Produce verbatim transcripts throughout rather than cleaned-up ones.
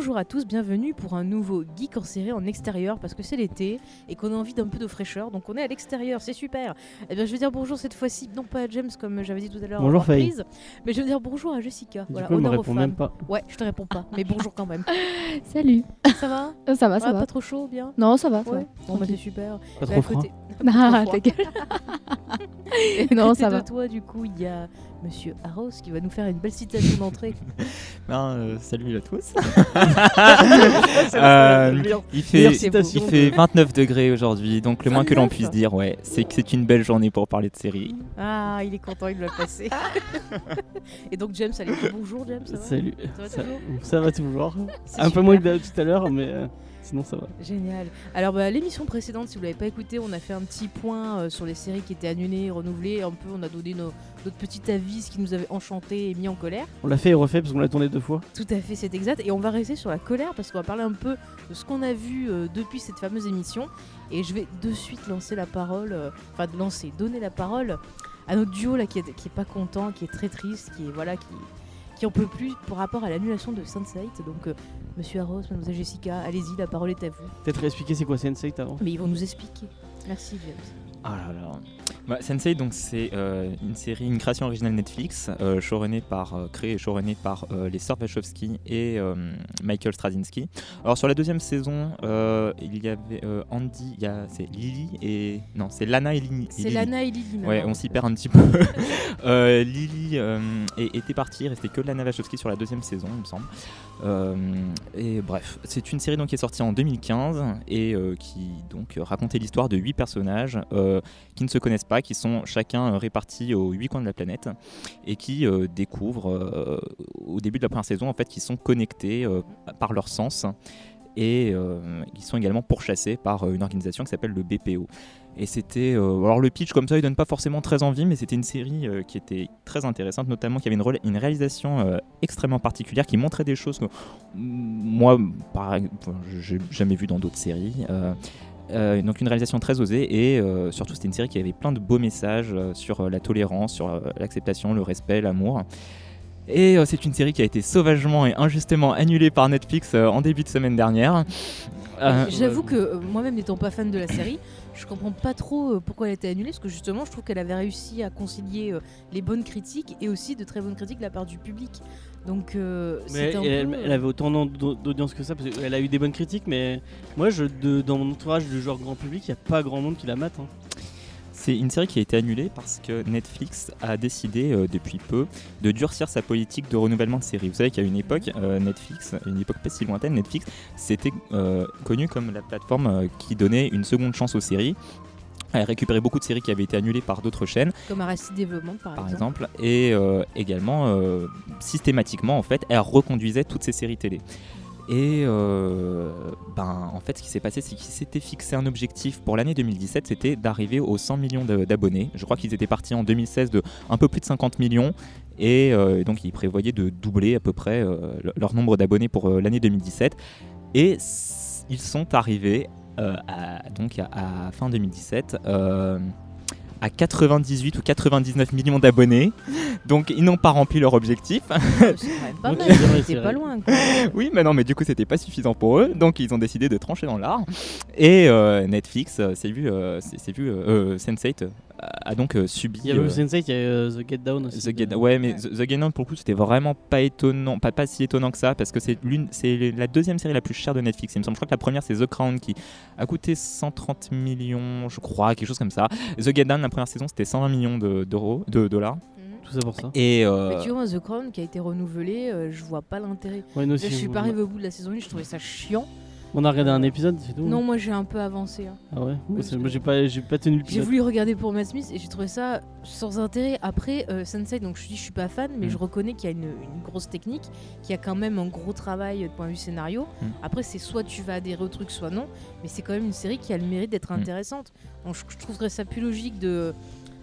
Bonjour à tous, bienvenue pour un nouveau Geek en série en extérieur parce que c'est l'été et qu'on a envie d'un peu de fraîcheur, donc on est à l'extérieur, c'est super. Eh bien je vais dire bonjour cette fois-ci, non pas à James comme j'avais dit tout à l'heure bonjour en reprise, mais je vais dire bonjour à Jessica. Du Voilà, coup, elle me honneur aux répond femmes. même pas. Ouais, je te réponds pas, mais bonjour quand même. Salut. Ça va Euh, Ça va, ça Ouais, va. Pas trop chaud, bien. Non, ça va. Ça Ouais. va. Bon bah c'est super. Pas Bah, trop froid. côté- Ah, trop froid. ta gueule. Et Non, côté ça de va. toi du coup il y a Monsieur Arros qui va nous faire une belle citation d'entrée. Ben, euh, salut à tous. C'est Euh, la meilleure- il fait, meilleure il citation fait de- vingt-neuf degrés aujourd'hui, donc le moins que l'on vingt-neuf puisse dire, ouais, c'est que c'est une belle journée pour parler de série. Ah, il est content, il l'a passé. Et donc James, allez, bonjour James, ça va Salut. Ça va Ça, toujours ça va toujours. C'est Un peu super. moins que d'hab- tout à l'heure, mais euh, sinon ça va. Génial. Alors bah, l'émission précédente, si vous l'avez pas écouté, on a fait un petit point euh, sur les séries qui étaient annulées, renouvelées. Un peu, on a donné nos, notre petit avis, ce qui nous avait enchanté et mis en colère. On l'a fait et refait parce qu'on l'a tourné deux fois. Tout à fait, c'est exact. Et on va rester sur la colère parce qu'on va parler un peu de ce qu'on a vu euh, depuis cette fameuse émission. Et je vais de suite lancer la parole, euh, enfin de lancer, donner la parole à notre duo là qui est, qui est pas content, qui est très triste, qui est voilà, qui qui en peut plus par rapport à l'annulation de Sense eight. Donc euh, Monsieur Arros, Mademoiselle Jessica, allez-y, la parole est à vous. Peut-être expliquer c'est quoi Sense eight avant. Mais ils vont nous expliquer. Merci James. Ah là là. Bah, Sense eight, donc c'est euh, une série, une création originale Netflix, euh, showrunnée par, euh, créée et showrunnée par euh, les sœurs Wachowski et euh, Michael Straczynski. Alors sur la deuxième saison, euh, il y avait euh, Andy, il y a c'est Lily et non c'est Lana et Lily. C'est Lana et Lily. Ouais, maintenant. on s'y perd un petit peu. euh, Lily euh, est- était partie, il restait que Lana Wachowski sur la deuxième saison, il me semble. Euh, et bref, c'est une série donc qui est sortie en deux mille quinze et euh, qui donc racontait l'histoire de huit personnages euh, qui ne se connaissent pas, qui sont chacun euh, répartis aux huit coins de la planète et qui euh, découvrent euh, au début de la première saison en fait qu'ils sont connectés euh, par leur sens et euh, ils sont également pourchassés par euh, une organisation qui s'appelle le B P O. Et c'était euh, alors le pitch comme ça il donne pas forcément très envie, mais c'était une série euh, qui était très intéressante, notamment qui avait une, rela- une réalisation euh, extrêmement particulière qui montrait des choses que mm, moi par, enfin, j'ai jamais vu dans d'autres séries. Euh, euh, donc une réalisation très osée et euh, surtout c'était une série qui avait plein de beaux messages euh, sur euh, la tolérance, sur euh, l'acceptation, le respect, l'amour. Et euh, c'est une série qui a été sauvagement et injustement annulée par Netflix euh, en début de semaine dernière. Euh, J'avoue que euh, moi-même n'étant pas fan de la série, je comprends pas trop euh, pourquoi elle a été annulée, parce que justement je trouve qu'elle avait réussi à concilier euh, les bonnes critiques et aussi de très bonnes critiques de la part du public. Donc euh, Mais c'est un elle, peu, elle avait autant d'au- d'audience que ça parce qu'elle a eu des bonnes critiques, mais moi je, de, dans mon entourage de genre grand public, il n'y a pas grand monde qui la mate. Hein. C'est une série qui a été annulée parce que Netflix a décidé euh, depuis peu de durcir sa politique de renouvellement de séries. Vous savez qu'à une époque, euh, Netflix, une époque pas si lointaine, Netflix, c'était euh, connu comme la plateforme euh, qui donnait une seconde chance aux séries. Elle récupérait beaucoup de séries qui avaient été annulées par d'autres chaînes, comme Arrested Development par, par exemple. exemple, et euh, également euh, systématiquement en fait, elle reconduisait toutes ces séries télé. Et euh, ben, en fait, ce qui s'est passé, c'est qu'ils s'étaient fixé un objectif pour l'année deux mille dix-sept, c'était d'arriver aux cent millions de- d'abonnés. Je crois qu'ils étaient partis en deux mille seize de un peu plus de cinquante millions. Et euh, donc, ils prévoyaient de doubler à peu près euh, le- leur nombre d'abonnés pour euh, l'année deux mille dix-sept. Et s- ils sont arrivés euh, à, donc à, à fin deux mille dix-sept euh, à quatre-vingt-dix-huit ou quatre-vingt-dix-neuf millions d'abonnés. Donc, ils n'ont pas rempli leur objectif. Euh, c'est quand même pas Donc, mal, ils auraient- c'était c'est pas vrai. loin. Quoi. Oui, mais non, mais du coup, c'était pas suffisant pour eux, donc ils ont décidé de trancher dans l'art. Et euh, Netflix euh, s'est vu, euh, s'est- s'est vu, euh, Sense eight euh, a donc euh, subi. Il y avait euh, le Sense eight, il y a euh, The Get Down aussi. The Get- ouais, mais The, The Get Down, pour le coup, c'était vraiment pas étonnant, pas, pas si étonnant que ça, parce que c'est l'une, c'est la deuxième série la plus chère de Netflix. Il me semble, je crois que la première c'est The Crown qui a coûté cent trente millions, je crois, quelque chose comme ça. The Get Down, la première saison, c'était cent vingt millions de, d'euros, de dollars. Tout ça pour ça. Et euh, Mais tu vois, The Crown qui a été renouvelé, euh, je vois pas l'intérêt. Ouais, nous Là, aussi, je suis on- pas arrivé au bout de la saison un, je trouvais ça chiant. On a regardé un épisode, c'est tout. Non, moi j'ai un peu avancé. hein. Ah ouais. Moi, Oui, c'est- parce moi, que- j'ai pas, j'ai pas tenu le J'ai pilote. voulu regarder pour Matt Smith et j'ai trouvé ça sans intérêt. Après, euh, Sense eight, donc je dis je suis pas fan, mais Mm. je reconnais qu'il y a une, une grosse technique, qu'il y a quand même un gros travail de point de vue scénario. Mm. Après, c'est soit tu vas adhérer au truc, soit non, mais c'est quand même une série qui a le mérite d'être Mm. intéressante. Donc je, je trouverais ça plus logique de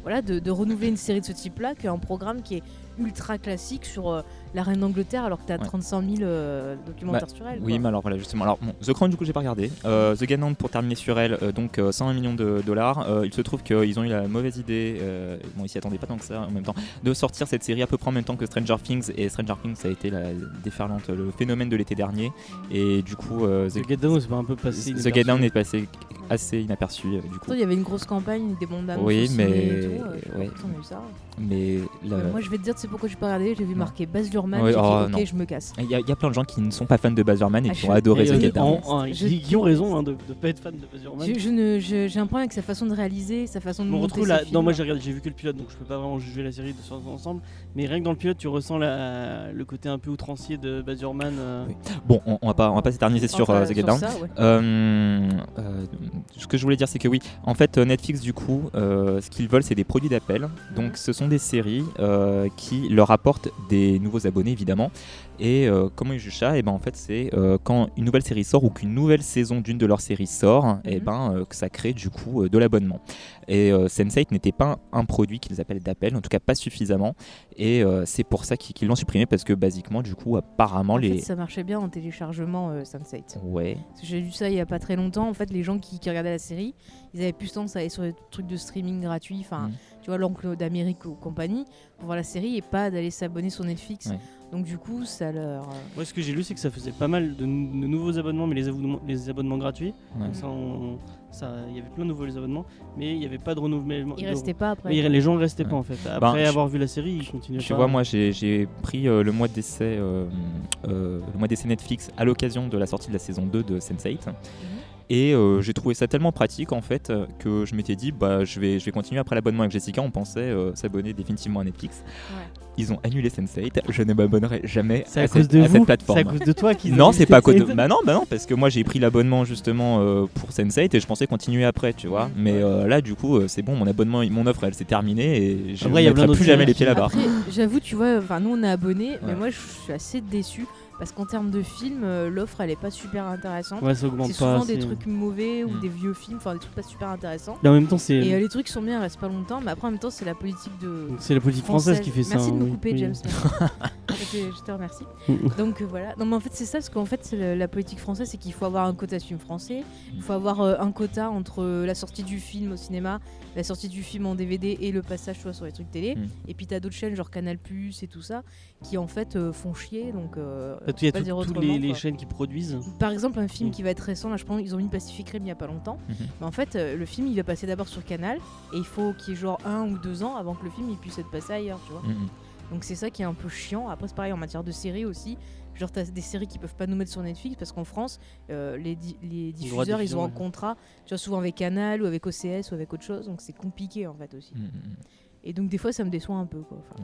voilà, de, de renouveler une série de ce type-là qu'un programme qui est ultra classique sur euh, la reine d'Angleterre alors que t'as Ouais. trente-cinq mille euh, documentaires Bah, sur elle. Oui, quoi. mais alors voilà, justement. Alors, bon, The Crown, du coup, j'ai pas regardé. Euh, The Ganon, pour terminer sur elle, euh, donc euh, cent un millions de dollars. Euh, il se trouve qu'ils ont eu la mauvaise idée, euh, bon, ils s'y attendaient pas tant que ça en même temps, de sortir cette série à peu près en même temps que Stranger Things. Et Stranger Things, ça a été la déferlante, le phénomène de l'été dernier. Et du coup, euh, The Get Down, c'est pas un peu passé. The Get Down est passé assez inaperçu, euh, du coup. Pourtant, il y avait une grosse campagne, des bandes annonces. Oui, au mais- ciné et tout, euh, je sais pas ouais. pourquoi on a eu ça. Mais la- Euh, moi, je vais te dire, tu sais pourquoi j'ai pas regardé. J'ai vu Non. marqué Baz Luhrmann. Ouais, j'ai dit, oh, ok, non. je me casse. il y, a- il y a plein de gens qui ne sont pas fans de Baz Luhrmann et Ah, qui je- ont adoré Et, The euh, Get Down. en- en- Je- qui, qui ont raison hein, de ne pas être fan de Baz Luhrmann. Je- je ne- je- J'ai un problème avec sa façon de réaliser, sa façon de On monter retrouve ses la... films. Non, moi j'ai regardé, j'ai vu que le pilote, donc je peux pas vraiment juger la série de son ensemble. Mais rien que dans le pilote, tu ressens la... le côté un peu outrancier de Baz Luhrmann. euh. Oui. Bon, on, on va pas, on va pas s'éterniser sur Enfin, euh, The Get Down. ça, ouais. Euh, euh, ce que je voulais dire, c'est que oui, en fait, euh, Netflix, du coup, euh, ce qu'ils veulent, c'est des produits d'appel. Donc, ce sont des séries euh, qui leur apportent des nouveaux abonnés, évidemment. Et euh, comment ils jugent ça? Et ben, en fait, c'est euh, quand une nouvelle série sort ou qu'une nouvelle saison d'une de leurs séries sort, et ben, euh, que ça crée du coup euh, de l'abonnement. Et euh, sense eight n'était pas un produit qu'ils appellent d'appel, en tout cas pas suffisamment. Et euh, c'est pour ça qu'ils qu'ils l'ont supprimé, parce que basiquement, du coup, apparemment, En les. fait, ça marchait bien en téléchargement euh, sense eight. Ouais. Parce que j'ai vu ça il y a pas très longtemps. En fait, les gens qui, qui regardaient la série, ils avaient plus tendance à aller sur des trucs de streaming gratuits. Enfin, Mm. tu vois, l'oncle d'Amérique ou compagnie, pour voir la série et pas d'aller s'abonner sur Netflix. Ouais. Donc, du coup, ça leur. euh, Moi, ce que j'ai lu, c'est que ça faisait pas mal de, nou- de nouveaux abonnements, mais les abonnements, les abonnements gratuits. Ouais. Ça, on- ça, il y avait plein de nouveaux abonnements, mais il n'y avait pas de renouvellement. Ils de- restaient pas après. Mais ils- les gens ne restaient Ouais. pas en fait. Après Ben, avoir vu la série, ils continuaient Tu pas. vois, moi j'ai j'ai pris euh, le mois d'essai euh, euh, le mois d'essai Netflix à l'occasion de la sortie de la saison deux de sense eight. Mhm. Et euh, j'ai trouvé ça tellement pratique en fait euh, que je m'étais dit bah je vais je vais continuer après l'abonnement avec Jessica. On pensait euh, s'abonner définitivement à Netflix. Ouais. Ils ont annulé sense eight. Je ne m'abonnerai jamais C'est à, à cause cette, de à vous. cette C'est plateforme. à cause de toi qu'ils. Non, ont c'est pas à cause de... Sense eight. Bah non, bah non, parce que moi j'ai pris l'abonnement justement euh, pour sense eight et je pensais continuer après, tu vois. Mhm. Mais euh, là, du coup, euh, c'est bon, mon abonnement, mon offre, elle s'est terminée et je ne Après, il y a plein mettrai d'autres plus jamais séries les pieds qui- là-bas. Après, j'avoue, tu vois, enfin, nous on est abonnés, mais Ouais. moi je suis assez déçue parce qu'en termes de films, euh, l'offre elle est pas super intéressante. Ouais, ça augmente C'est pas. souvent des c'est- trucs mauvais ou Mm. des vieux films, enfin des trucs pas super intéressants. Mais en même temps, c'est. Et euh, les trucs sont bien, ils restent pas longtemps, mais après en même temps c'est la politique de. C'est la politique française, qui fait ça. Merci de hein, me oui, couper, oui. James. je, te, je te remercie. Donc euh, voilà. Non, mais en fait, c'est ça, parce qu'en fait, c'est le- la politique française, c'est qu'il faut avoir un quota de films français. Il faut avoir euh, un quota entre euh, la sortie du film au cinéma, la sortie du film en D V D et le passage tu vois, sur les trucs télé. Mm. Et puis t'as d'autres chaînes, genre Canal Plus et tout ça, qui en fait euh, font chier. Donc, euh, En fait, il y a faut pas tout- dire toutes autrement, les, les quoi. chaînes qui produisent. Par exemple, un film Mm. qui va être récent, là je pense ils ont mis Pacific Rim il y a pas longtemps. Mhm. Mais en fait, euh, le film il va passer d'abord sur Canal et il faut qu'il y ait genre un ou deux ans avant que le film il puisse être passé ailleurs, tu vois. Mhm. Donc c'est ça qui est un peu chiant. Après c'est pareil en matière de séries aussi. Genre t'as des séries qui peuvent pas nous mettre sur Netflix parce qu'en France euh, les, di- les Les droits de diffuseurs ils diffusion, ont un ouais. contrat, tu vois souvent avec Canal ou avec O C S ou avec autre chose. Donc c'est compliqué en fait aussi. Mhm. Et donc des fois ça me déçoit un peu quoi. Enfin,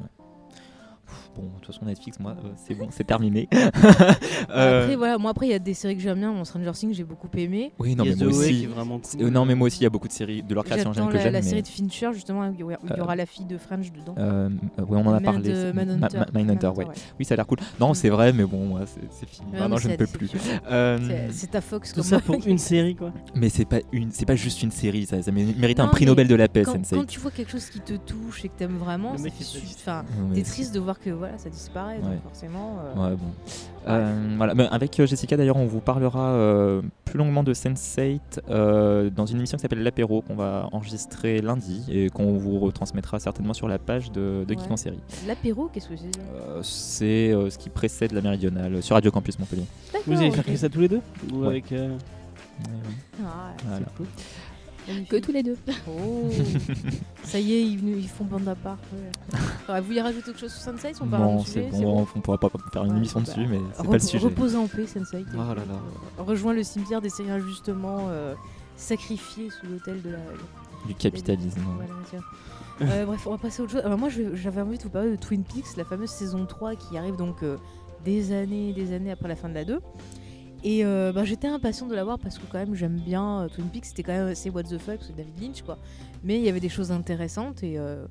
Bon, de toute façon, Netflix, moi, euh, c'est bon, c'est terminé. Après Euh, voilà, moi après il y a des séries que j'aime bien. Mon Stranger Things j'ai beaucoup aimé. Oui, non, Il y mais a moi The Way qui aussi. est vraiment C'est- cool. euh, non, mais moi aussi, il y a beaucoup de séries de leur création J'attends que la, j'aime. la mais, série de Fincher justement où il y aura, où il y Euh, aura la fille de French dedans. euh, euh, ouais, on en a Man parlé. de c'est- Manhunter. Ma- Ma- Mindhunter, ouais. ouais. Oui, ça a l'air cool. Non, Mm. c'est vrai, mais bon, moi, c'est c'est fini. Ouais, Maintenant, mais je ne c'est peux la plus. déception. Euh, C'est- C'est ta Fox Tout comme ça moi. pour une série, quoi. mais c'est pas une, c'est pas juste une série. Ça, ça mé- mérite un Non, prix mais Nobel de la paix, Quand, sense quand eight. tu vois quelque chose qui te touche et que t'aimes vraiment, Le ça mec fait est su- triste. enfin, Ouais, t'es c'est- triste de voir que voilà, ça disparaît, donc Ouais. forcément. euh, Ouais, bon. Euh, voilà. Mais avec euh, Jessica, d'ailleurs, on vous parlera euh, plus longuement de sense eight euh, dans une émission qui s'appelle L'Apéro, qu'on va enregistrer lundi et qu'on vous retransmettra certainement sur la page de, de Geek Ouais. en série. L'apéro, qu'est-ce que c'est ça Euh, c'est euh, ce qui précède la Méridionale sur Radio Campus Montpellier. Vous allez D'accord, faire ok. que ça tous les deux Ou Ouais. avec. euh, Ah, Voilà. c'est cool. magnifique. Que tous les deux. Oh. Ça y est, ils, venus- ils font bande à part. Ouais. Ouais, vous voulez rajouter quelque chose sur Sensei? On parle Non, du c'est sujet, bon, on pourra pas faire une Ouais, émission bah, dessus, mais c'est Repo- pas le sujet. Repose en paix, Sensei. Oh là là, Rejoins le cimetière des séries injustement euh, sacrifiées sous l'autel de la. du capitalisme. Voilà, tiens. Euh, bref, on va passer à autre chose. Alors moi, je- j'avais envie de vous parler de Twin Peaks, la fameuse saison trois qui arrive donc euh, des années et des années après la fin de la deux. Et euh, bah, j'étais impatiente de la voir parce que quand même j'aime bien euh, Twin Peaks, c'était quand même assez what the fuck, c'est David Lynch quoi. Mais il y avait des choses intéressantes et euh,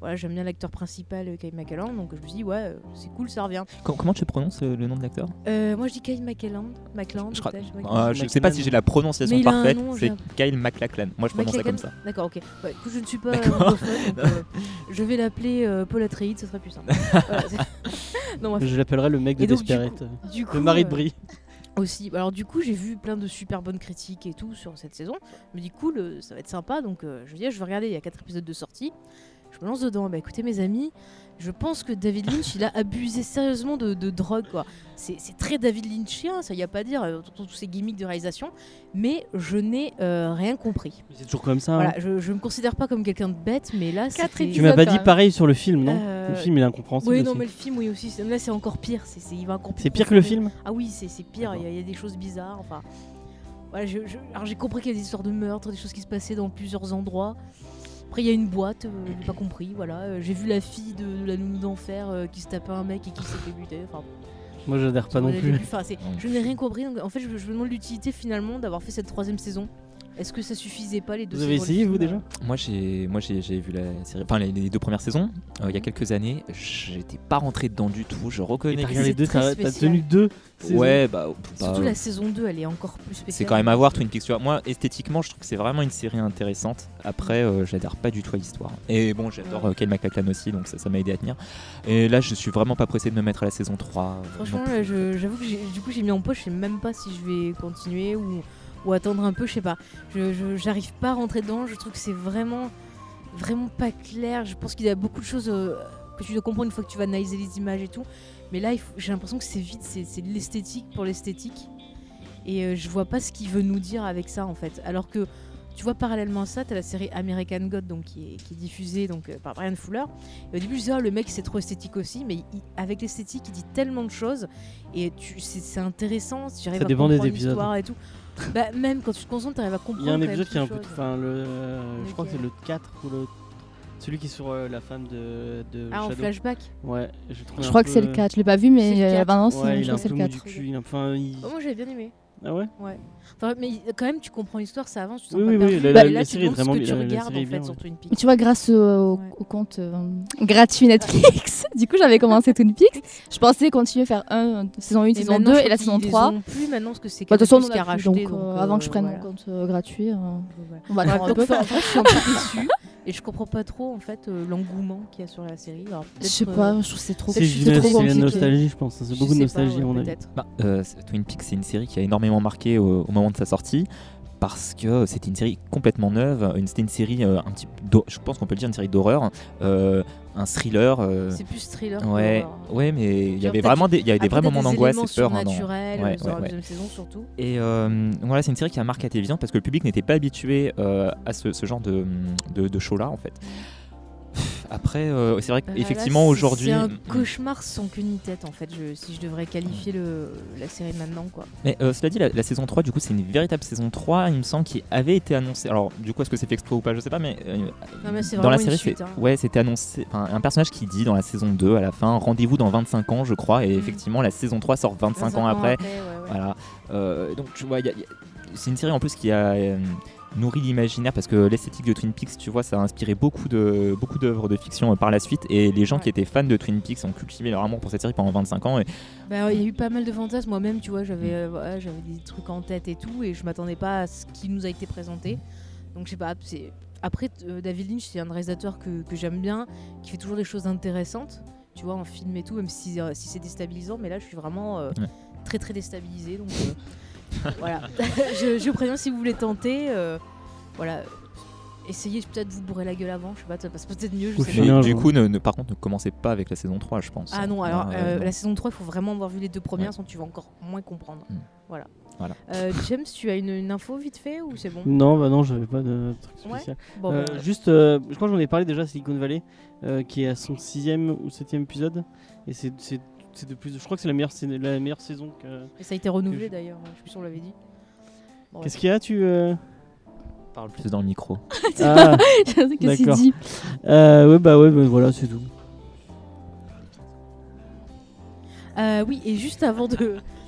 voilà, j'aime bien l'acteur principal, euh, Kyle MacLachlan, donc je me suis dit, ouais, euh, c'est cool, ça revient. Com- comment tu prononces euh, le nom de l'acteur? Euh, moi, je dis Kyle MacLachlan. MacLachlan, Je crois- peut-être, Euh, MacLachlan. Je sais pas si j'ai la prononciation Mais il a un parfaite, nom, c'est j'ai Kyle MacLachlan. Moi je prononce ça MacLachlan. comme ça. D'accord, ok. Bah, écoute, je ne suis pas D'accord. anglophone, donc, euh, je vais l'appeler euh, Paul Atreides, ce serait plus simple. Voilà, c'est- non, bref. Je l'appellerai le mec de Et donc, du Desperate. coup- Du coup, Le mari de euh, Brie. aussi. Alors du coup, j'ai vu plein de super bonnes critiques et tout sur cette saison. Je me dis cool, euh, ça va être sympa. Donc euh, je me dis, ah, je vais regarder. Il y a quatre épisodes de sortie. Je me lance dedans. Bah écoutez mes amis, je pense que David Lynch, il a abusé sérieusement de, de drogue quoi. C'est c'est très David Lynchien, ça y a pas à dire. euh, Tous tous ces gimmicks de réalisation. Mais je n'ai euh, rien compris. C'est toujours comme ça. hein. Voilà, je, je me considère pas comme quelqu'un de bête, mais là, Quatre c'était- Tu m'as pas quand dit même. pareil sur le film, non? Euh, Le film il est incompréhensible. Oui, non, aussi. mais le film, oui aussi. c'est- Là, c'est encore pire. C'est c'est- il va encore plus C'est pire que le profondément. film? Ah oui, c'est c'est pire, il y, a- il y a des choses bizarres. Enfin, voilà, je- je- alors j'ai compris qu'il y a des histoires de meurtre, des choses qui se passaient dans plusieurs endroits. Après, il y a une boîte, euh, j'ai pas compris. Voilà, Euh, j'ai vu la fille de, de la nounou d'enfer euh, qui se tapait un mec et qui s'est fait buter. Enfin, Moi j'adhère pas au non début, plus. enfin, c'est- je n'ai rien compris. Donc, en fait, je, je me demande l'utilité finalement d'avoir fait cette troisième saison. Est-ce que ça suffisait pas les deux Vous avez saisons, le essayé vous film, déjà? euh, Moi j'ai moi j'ai j'ai vu la série, enfin les, les deux premières saisons euh, il y a quelques années. J'étais pas rentré dedans du tout. Je Et reconnais. t'as que regardé c'est deux, très t'as t'as spécial. tenu deux saisons. Ouais bah, bah, Surtout la saison deux, elle est encore plus spéciale. c'est quand même à voir Twin Peaks. Tu vois. Moi esthétiquement je trouve que c'est vraiment une série intéressante. Après euh, j'adhère pas du tout à l'histoire. Et bon j'adore euh, Kyle MacLachlan aussi donc ça ça m'a aidé à tenir. Et là je suis vraiment pas pressé de me mettre à la saison trois. euh, Franchement, non plus. là, je- j'avoue que j'ai- du coup j'ai mis en poche, je sais même pas si je vais continuer ou, ou attendre un peu, je sais pas. Je, je- j'arrive pas à rentrer dedans, je trouve que c'est vraiment, vraiment pas clair. Je pense qu'il y a beaucoup de choses euh, que tu dois comprendre une fois que tu vas analyser les images et tout. Mais là, il faut- j'ai l'impression que c'est vite, c'est, c'est de l'esthétique pour l'esthétique. Et euh, je vois pas ce qu'il veut nous dire avec ça en fait. Alors que tu vois, parallèlement à ça, t'as la série American God donc, qui, est, qui est diffusée donc, euh, par Brian Fuller. Et au début, je disais, oh, le mec, c'est trop esthétique aussi, mais il- avec l'esthétique, il dit tellement de choses. Et tu, c'est, c'est intéressant, si j'arrive Ça à dépend des comprendre épisodes. l'histoire et tout. Bah, même quand tu te concentres, t'arrives à comprendre. Il y a un quand même épisode qui est un peu. toutes les choses. Enfin, le. euh, je crois que c'est Lequel le quatre ou le. Celui qui est sur euh, la femme de, de Ah, en Shadow. flashback. Ouais, je trouve Je un crois que peu- c'est le quatre, je l'ai pas vu, mais C'est le euh, quatre. la bande-annonce, Ouais, je il est crois un que c'est peu le mou quatre. du cul. il est Enfin, il- Oh, moi, j'avais bien aimé. Ah ouais? Ouais. Enfin, mais il- quand même, tu comprends l'histoire, ça avance, tu te sens Oui, pas oui, perdu. oui, la- Bah, la- là, la tu série est montres ce vraiment que bien, tu la- la regardes série est en bien, fait sur ouais. Twin Mais Peaks. tu vois, grâce au, Ouais. au compte euh, gratuit Netflix, du coup j'avais commencé Twin Peaks. Je pensais continuer à faire un, saison un, Et saison maintenant, deux je et crois la qu'ils saison les trois. ont plus maintenant parce que c'est Bah, de toute façon, Canal+, on qui a en a plus, racheté. donc, euh, donc, avant euh, que je prenne voilà. mon compte euh, gratuit, euh, Voilà. on va attendre un Donc, peu. enfin, en fait, je suis un peu déçue et je comprends pas trop en fait euh, l'engouement qu'il y a sur la série. Alors, Je sais peut-être, pas, euh, je trouve que c'est trop, C'est c'est c'est une- trop c'est la compliqué. nostalgie, je pense. C'est je beaucoup de sais pas, nostalgie, ouais, à mon avis. peut-être. Bah, euh, c'est- Twin Peaks, c'est une série qui a énormément marqué au, au moment de sa sortie parce que c'était une série complètement neuve. Une, c'était une série euh, un petit, d'hor- je pense qu'on peut le dire, une série d'horreur, euh, un thriller. euh, C'est plus thriller. ouais, qu'horreur. ouais, mais il y Genre, avait t'as vraiment des, il y avait des Après, vrais t'as moments d'angoisse éléments et peur. hein, dans- surnaturels, Ouais, euh, dans ouais, la ouais. deuxième saison surtout. Et euh, voilà, c'est une série qui a marqué la télévision parce que le public n'était pas habitué euh, à ce, ce genre de, de, de show-là en fait. Après, euh, c'est vrai Bah, qu'effectivement là, c'est- aujourd'hui. C'est un Mm. cauchemar sans queue ni tête en fait, je- si je devrais qualifier le, la série maintenant quoi. Mais euh, cela dit, la, la saison trois, du coup, c'est une véritable saison trois, il me semble, qui avait été annoncée. Alors, du coup, est-ce que c'est fait exprès ou pas, je sais pas, mais, euh, Non, mais c'est dans la vraiment une série, suite, c'est, hein. ouais, c'était annoncé. Enfin, un personnage qui dit dans la saison deux, à la fin, rendez-vous dans vingt-cinq ans, je crois, et Mm. effectivement, la saison trois sort vingt-cinq ans après. ouais, ouais. Voilà. Euh, donc, tu vois, y a- y a- c'est une série en plus qui a euh, nourri l'imaginaire parce que l'esthétique de Twin Peaks, tu vois, ça a inspiré beaucoup de beaucoup d'œuvres de fiction euh, par la suite. Et les gens Ouais. qui étaient fans de Twin Peaks ont cultivé leur amour pour cette série pendant vingt-cinq ans. Et Bah, ouais, il y a eu pas mal de fantasmes. Moi-même, tu vois, j'avais euh, voilà, j'avais des trucs en tête et tout, et je m'attendais pas à ce qui nous a été présenté. Donc, je sais pas. C'est... Après, euh, David Lynch, c'est un réalisateur que, que j'aime bien, qui fait toujours des choses intéressantes, tu vois, en film et tout, même si, euh, si c'est déstabilisant. Mais là, je suis vraiment euh, Ouais. très très déstabilisée. Donc, euh, voilà. je, je préviens si vous voulez tenter. euh, voilà. Essayez peut-être de vous bourrer la gueule avant, je sais pas, ça passe peut-être mieux. Je Faut sais finir pas. un mais du jour. coup, ne, ne- par contre, ne commencez pas avec la saison trois, je pense. Ah non, alors Ouais, euh, non. la saison trois, il faut vraiment avoir vu les deux premières, Ouais. sinon tu vas encore moins comprendre. Mm. Voilà. Voilà. Euh, James, tu as une, une info vite fait ou c'est bon? Non, bah non, j'avais pas de truc Ouais. spécial. Bon, Euh, bah, juste, euh, je crois que j'en ai parlé déjà, Silicon Valley, euh, qui est à son sixième ou septième épisode. Et c'est, c'est, c'est de plus. Je crois que c'est la meilleure, c'est la meilleure saison. Que... et ça a été renouvelé que je- d'ailleurs, je sais plus si on l'avait dit. Bon, Qu'est-ce qu'il y a, tu euh... Parle plus dans le micro. Ah, Qu'est-ce qu'il D'accord. dit? euh, ouais, bah ouais, bah voilà, c'est tout. Euh, oui, et juste avant de,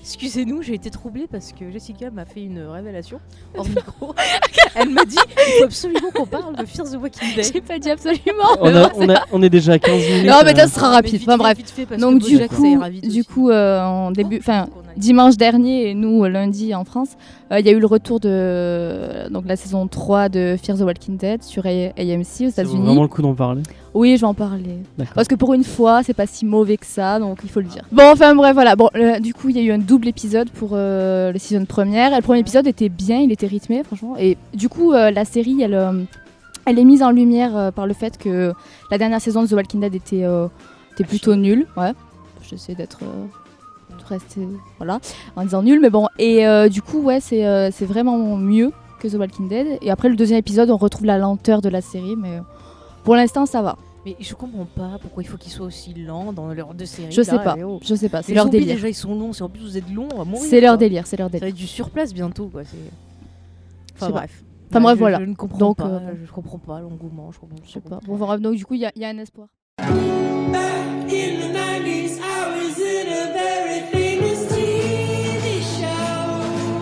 Excusez-nous, j'ai été troublée parce que Jessica m'a fait une révélation hors micro. Elle m'a dit il faut absolument qu'on parle de Fear the Walking Dead. J'ai pas dit absolument. On, a, on, a, on est déjà à quinze minutes. Non, mais euh, ça sera Mais rapide. vite Enfin fait, bref. vite fait, parce Donc que du Bojack, ça coup, ira vite du aussi. coup, euh, en début, enfin Qu'on aille. dimanche dernier, et nous lundi en France, euh, il y a eu le retour de donc la saison trois de Fear the Walking Dead sur A M C aux ça vaut États-Unis. vraiment le coup d'en parler. Oui, je vais en parler. D'accord. Parce que pour une fois, c'est pas si mauvais que ça, donc il faut le dire. Bon, enfin bref, voilà. Bon, euh, du coup, il y a eu un double épisode pour euh, la saison première. Et le premier épisode était bien, il était rythmé, franchement. Et du coup, euh, la série, elle, euh, elle est mise en lumière euh, par le fait que la dernière saison de The Walking Dead était, euh, était plutôt nulle. Ouais, j'essaie d'être euh, de rester, voilà, en disant nul, mais bon. Et euh, du coup, ouais, c'est euh, c'est vraiment mieux que The Walking Dead. Et après le deuxième épisode, on retrouve la lenteur de la série, mais euh, pour l'instant, ça va. Mais je comprends pas pourquoi il faut qu'ils soient aussi lents dans leur deux séries. Je sais là, pas, et oh. je sais pas, c'est Les leur zombies, délire. déjà ils sont longs, si en plus vous êtes longs, on va mourir. C'est leur quoi. délire, c'est leur Ça va délire. être du surplace bientôt quoi. c'est- Je Enfin sais pas. bref. Enfin, Bah, bref, je- voilà. Je ne comprends Donc, pas. euh, Je comprends pas l'engouement. Je comprends. Je sais pas. Bon, enfin, donc du coup, il y, a- il y a un espoir. Back in the nineties, I was in a very famous T V show.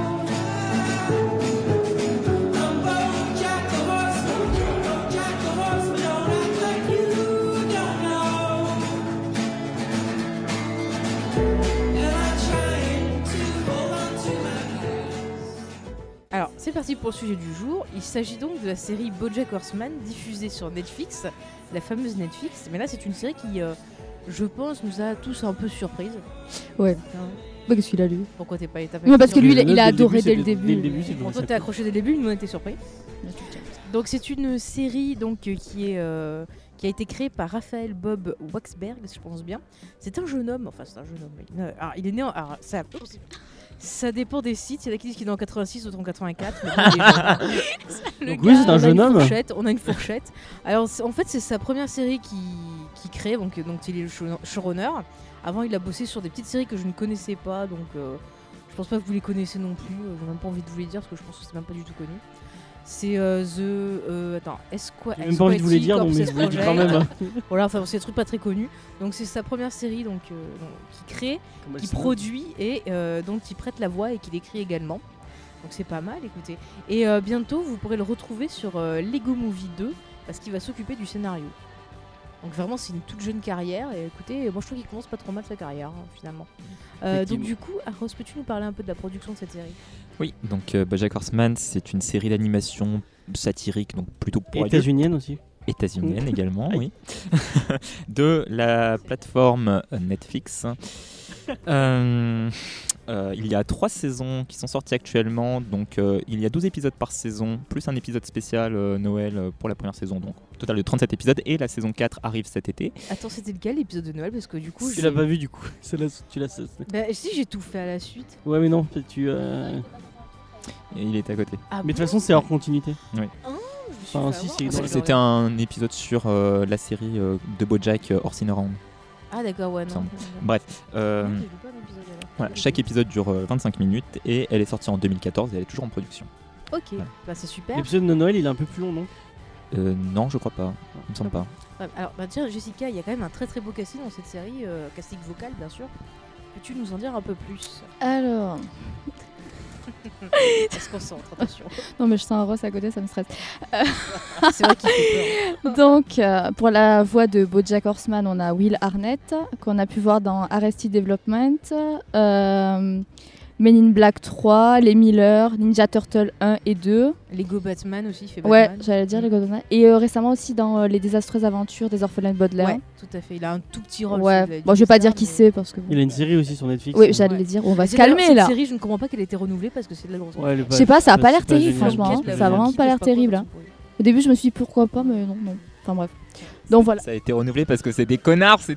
I'm BoJack the Horseman, BoJack the Horseman, don't act like you don't know. And I'm trying to hold on to my past. Alors, c'est parti pour le sujet du jour. Il s'agit donc de la série BoJack Horseman diffusée sur Netflix, la fameuse Netflix. Mais là, c'est une série qui, euh, je pense, nous a tous un peu surprise. Ouais. Hein, Bah, qu'est-ce qu'il a lu pourquoi t'es pas établi Non, parce que lui, il a, Le il a note dès le adoré début, dès le c'était- début. dès le début, c'est Bon, vrai, toi, ça t'es cool. accroché dès le début, nous on était surpris. Donc, c'est une série donc euh, qui est euh, qui a été créée par Raphaël Bob Waksberg, si je pense bien. C'est un jeune homme, enfin c'est un jeune homme. Il, euh, alors, il est né en, alors, ça, oups, ça dépend des sites. Il y en a qui disent qu'il est né en quatre-vingt-six, d'autres en quatre-vingt-quatre. mais bon, il est jeune. Donc oui, c'est un On a jeune une homme. fourchette, on a une fourchette. Alors c'est- en fait c'est sa première série qui, qui crée, donc, donc il est le show- showrunner. Avant il a bossé sur des petites séries que je ne connaissais pas, donc euh, je pense pas que vous les connaissez non plus. euh, J'ai même pas envie de vous les dire parce que je pense que c'est même pas du tout connu. C'est euh, The... euh, attends, Esqua... J'ai même pas envie de vous les dire, donc, mais je vous le dis quand même. hein. Voilà, enfin c'est des trucs pas très connus. Donc c'est sa première série donc, euh, donc, qui crée, qui produit et euh, dont il prête la voix et qu'il écrit également. Donc c'est pas mal, écoutez. Et euh, bientôt, vous pourrez le retrouver sur euh, Lego Movie deux parce qu'il va s'occuper du scénario. Donc vraiment, c'est une toute jeune carrière. Et écoutez, moi je trouve qu'il commence pas trop mal sa carrière, hein, finalement. Euh, donc Effectivement. du coup, Arros, peux-tu nous parler un peu de la production de cette série ? Oui, donc euh, BoJack Horseman, c'est une série d'animation satirique, donc plutôt pour adultes. États-Unienne aussi. États-Unienne également, Aïe. oui. De la plateforme Netflix. Euh, euh, il y a trois saisons qui sont sorties actuellement, donc euh, il y a douze épisodes par saison, plus un épisode spécial euh, Noël euh, pour la première saison, donc total de trente-sept épisodes, et la saison quatre arrive cet été. Attends, c'était lequel l'épisode de Noël ? Parce que du coup, Tu j'ai- l'as pas vu du coup. C'est la, tu l'as. c'est- Bah, si j'ai tout fait à la suite. Ouais, mais non, tu. euh, Et il était à côté. Ah Mais de bon toute façon, c'est hors continuité. Je me suis Enfin, fait si, avoir. c'est- Ah, Parce que C'était un épisode sur euh, la série euh, de BoJack, euh, Horse in Around. Ah d'accord, ouais, non. Semble. Bref, euh, Non, j'ai vu pas l'épisode, alors. voilà, chaque épisode dure euh, vingt-cinq minutes et elle est sortie en deux mille quatorze et elle est toujours en production. Ok, Ouais. bah c'est super. L'épisode de Noël, il est un peu plus long, non Euh, non, je crois pas. Il me semble pas. Ouais, alors, bah tiens, Jessica, il y a quand même un très très beau casting dans cette série, euh, casting vocal bien sûr. Peux-tu nous en dire un peu plus ? Alors, On se concentre, attention. non mais je sens un Ross à côté, ça me stresse. C'est vrai qu'il fait peur. Donc, euh, pour la voix de BoJack Horseman, on a Will Arnett, qu'on a pu voir dans Arrested Development, euh, Men in Black trois, Les Miller, Ninja Turtle un et deux. Lego Batman aussi, il fait Ouais, Batman. j'allais dire les Godona. Et euh, récemment aussi dans euh, Les désastreuses aventures des orphelins de Baudelaire. Ouais, tout à fait. Il a un tout petit rôle. Ouais, ça, vous avez bon, dit je vais pas ça, dire qui mais- c'est parce que. Il a une série aussi sur Netflix. Oui, j'allais Ouais. le dire, on va Mais se c'est d'ailleurs, calmer cette là. série, je ne comprends pas qu'elle ait été renouvelée parce que c'est de la grosse. Ouais, elle est pas- Je sais pas, ça a pas c'est l'air terrible, génial. franchement. Qu'est-ce que Ça a la- vraiment qui pas fait l'air quoi terrible. dans hein. son bruit. Au début, je me suis dit pourquoi pas, mais non, non. Enfin bref. Donc voilà. Ça a été renouvelé parce que c'est des connards, c'est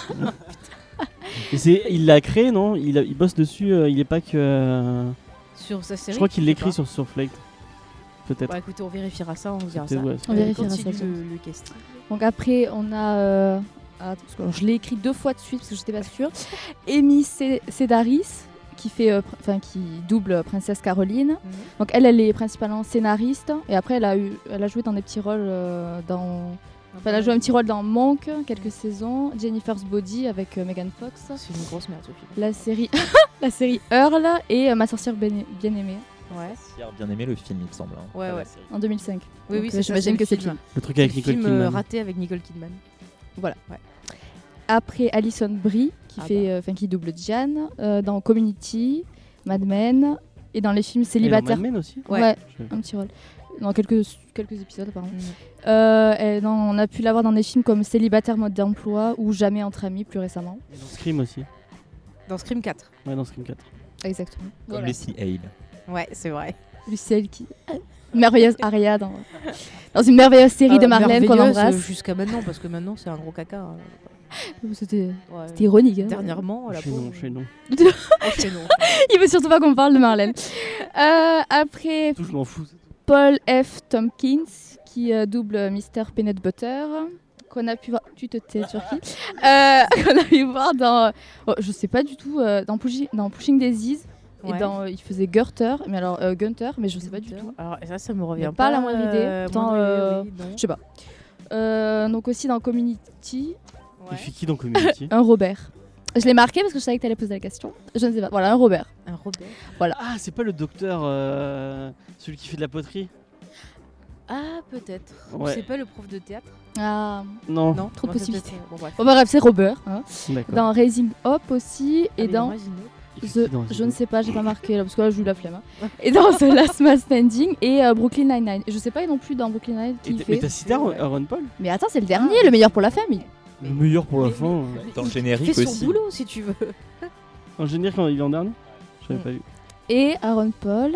Et c'est, il l'a créé, non il, a- il bosse dessus, euh, il est pas que. euh, Sur sa série. Je crois qu'il je sais l'écrit pas. sur, sur Flake. Peut-être. Bah écoutez, on vérifiera ça, on vous dira ça. Peut-être, ouais. On vérifiera ça, Continue ça. le, le casting. Donc après, on a. euh, ah, parce que, alors, je l'ai écrit deux fois de suite parce que j'étais pas sûre. Amy Cé- Sedaris, qui fait, euh, pr- enfin qui double euh, Princesse Caroline. Mhm. Donc elle, elle est principalement scénariste et après elle a eu, elle a joué dans des petits rôles euh, dans Enfin, elle a joué un petit rôle dans Monk, quelques saisons. Jennifer's Body avec euh, Megan Fox. C'est une grosse merde ce film. La série, la série Earl et euh, Ma sorcière bien, bien aimée Ouais. Si, alors, bien aimé le film, il me semble. hein, Ouais, pas la ouais. série. en deux mille cinq. Oui, Donc, oui, euh, c'est ça, j'imagine c'est que c'est le film. film. Le truc C'est avec le Nicole film euh, Kidman. raté avec Nicole Kidman. Après Alison Brie qui Ah fait, euh, enfin qui double Diane euh, dans Community, Mad Men et dans les films Et dans célibataires. Mad Men aussi. Ouais. Ouais, Je- un petit rôle. Dans quelques quelques épisodes apparemment. Mm. Euh, et dans- on a pu la voir dans des films comme Célibataire mode d'emploi ou Jamais entre amis plus récemment. Et dans Scream aussi. Dans Scream quatre. Ouais, dans Scream quatre. Exactement. Comme Voilà. Leslie Hale. Ouais, c'est vrai. Lucille qui merveilleuse Aria dans, dans une merveilleuse série de Euh, Marlène qu'on merveilleuse, embrasse. euh, Jusqu'à maintenant, parce que maintenant c'est un gros caca. hein. C'était Ouais. c'était ironique. hein. Dernièrement, la Enchaînons, pauvre. enchaînons. Enchaînons. Il veut surtout pas qu'on parle de Marlène. Euh, après Tout, je m'en fous. Paul F. Tompkins qui euh, double Mister Peanut Butter qu'on a pu voir. Tu te tais, Turquie. Euh, qu'on a pu voir dans. Oh, je sais pas du tout. euh, dans, Pushing, dans Pushing Daisies. Et Ouais. dans, euh, il faisait Gunter, mais alors euh, Gunter, mais je sais pas du tout. Alors ça, ça me revient Mais pas. pas la moindre idée. euh, Pourtant, moindre idée, euh, oui, non. Je sais pas. Euh, donc aussi dans Community, Il fait qui dans Community? un Robert. Je l'ai marqué parce que je savais que t'allais poser la question. Je ne sais pas. Voilà, un Robert. Un Robert. Ah, c'est pas le docteur, euh, celui qui fait de la poterie? Ah, peut-être. Ouais. C'est pas le prof de théâtre. Ah. Non. Non, Trop de Bon, c'est possibilités. peut-être, euh, Bon, bref. Bon, bah, bref, c'est Robert. hein. D'accord. Dans Raising Up aussi. Ah, Et mais dans. Raising Up. Il fait The- qui dans je Zero ne sais pas, j'ai pas marqué là parce que là j'ai eu la flemme. hein. Et dans The Last Man Standing et euh, Brooklyn Nine-Nine. Je sais pas non plus dans Brooklyn Nine Et qui t'as- fait. Mais t'as cité Aaron Aaron Paul? Mais attends, c'est le dernier, le meilleur pour la famille. Le meilleur pour la mais- fin. euh. Dans le Il générique fait son aussi. boulot si tu veux. En général, quand il est en dernier? Je Mm. l'avais pas vu. Et Aaron Paul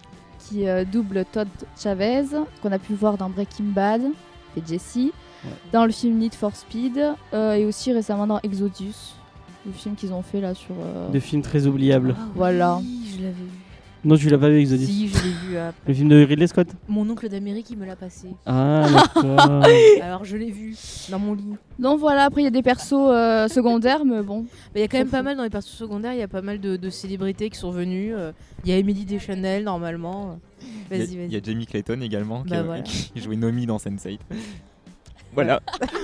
qui euh, double Todd Chavez qu'on a pu voir dans Breaking Bad et Jesse, Ouais. dans le film Need for Speed euh, et aussi récemment dans Exodus, le film qu'ils ont fait là sur. euh, Des films très oubliables. Ah oui, Voilà. Je l'avais vu. Non, tu l'as pas vu, Exodus. Si, je l'ai vu après. Le film de Ridley Scott? Mon oncle d'Amérique, il me l'a passé. Ah, d'accord. Alors je l'ai vu dans mon lit. Donc voilà, après il y a des persos euh, secondaires, mais bon. Mais il y a quand même S'en pas fout. mal dans les persos secondaires, il y a pas mal de, de célébrités qui sont venues. euh, Il y a Emily Deschanel normalement. Il y a- Vas-y, il y vas-y. a Jamie Clayton également qui, Bah euh, voilà. qui jouait Nomi dans sense eight. Voilà.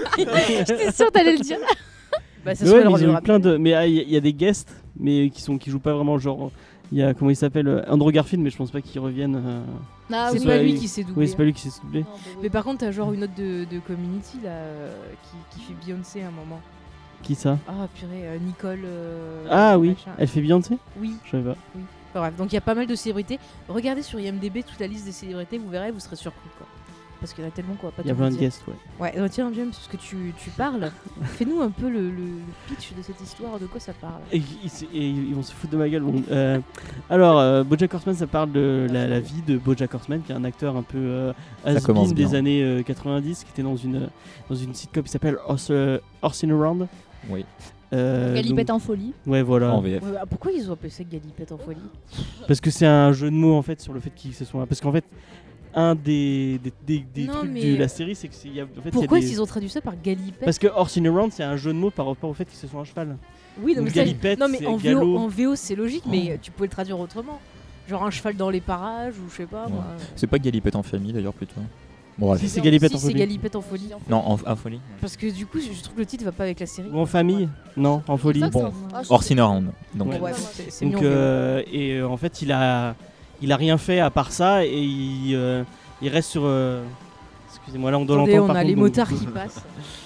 J'étais sûre que t'allais le dire. Bah, ça Mais se ouais, fait, mais elle ils ont eu reviendra plein plus. de. Mais ah, il y, a- il y a des guests, mais qui sont qui jouent pas vraiment. Genre, il y a comment il s'appelle euh, Andrew Garfield, mais je pense pas qu'il revienne. euh, Ah C'est oui. pas Ouais, lui oui. qui s'est doublé. Oui, c'est pas lui qui s'est doublé. Mais par contre, t'as genre une autre de, de Community là, euh, qui, qui fait Beyoncé à un moment. Qui ça? Ah purée, euh, Nicole. euh, Ah oui, machin. elle fait Beyoncé? Oui. Je savais pas. Enfin, bref, donc il y a pas mal de célébrités. Regardez sur I M D B toute la liste des célébrités, vous verrez, vous serez surpris quoi. Parce qu'il y en a tellement qu'on va pas Il y a tout plein vous de dire. guests, ouais. Ouais, euh, tiens James, parce que tu, tu parles, fais-nous un peu le, le- le pitch de cette histoire, de quoi ça parle. Et, ils se- et ils vont se foutre de ma gueule. Bon, euh, alors, euh, BoJack Horseman, ça parle de la, la vie de BoJack Horseman, qui est un acteur un peu euh, commence has-been des bien. années euh, quatre-vingt-dix, qui était dans une, dans une sitcom qui s'appelle Horse, euh, Horse in Around. Oui, Euh, Galipette donc- en folie. Ouais, voilà. en V F. Ouais, bah, pourquoi ils ont appelé ça Galipette en folie? Parce que c'est un jeu de mots en fait sur le fait qu'ils se sont là. Parce qu'en fait, un des, des, des, des Non, trucs mais- de la série, c'est que c'est- il y a, en fait, il y a Pourquoi des- ils ont traduit ça par Galipette? Parce que Horse in Around, c'est un jeu de mots par rapport au fait qu'ils se sont à cheval. Oui, non, Donc mais, ça, Galipette, non, mais c'est en, V O, galop. en V O c'est logique, mais euh, tu pouvais le traduire autrement. Genre un cheval dans les parages ou je sais pas Ouais. moi. C'est pas Galipette en famille d'ailleurs plutôt. Bon, voilà. Si, c'est Galipette Si, en c'est folie. Galipette en folie. Non, en, en folie. Parce que du coup, je je trouve que le titre va pas avec la série. Ou en famille. Non, en folie. Ça, que Bon. c'est- ah, je- Horse in Around. Donc, Ouais. Ouais, bon, c'est c'est mieux Donc, en V O. euh, et euh, en fait, il a, il a rien fait à part ça et il, euh, il reste sur. euh, Excusez-moi, là on doit Attendez, l'entendre. on par a contre, les donc, motards du coup, qui passent.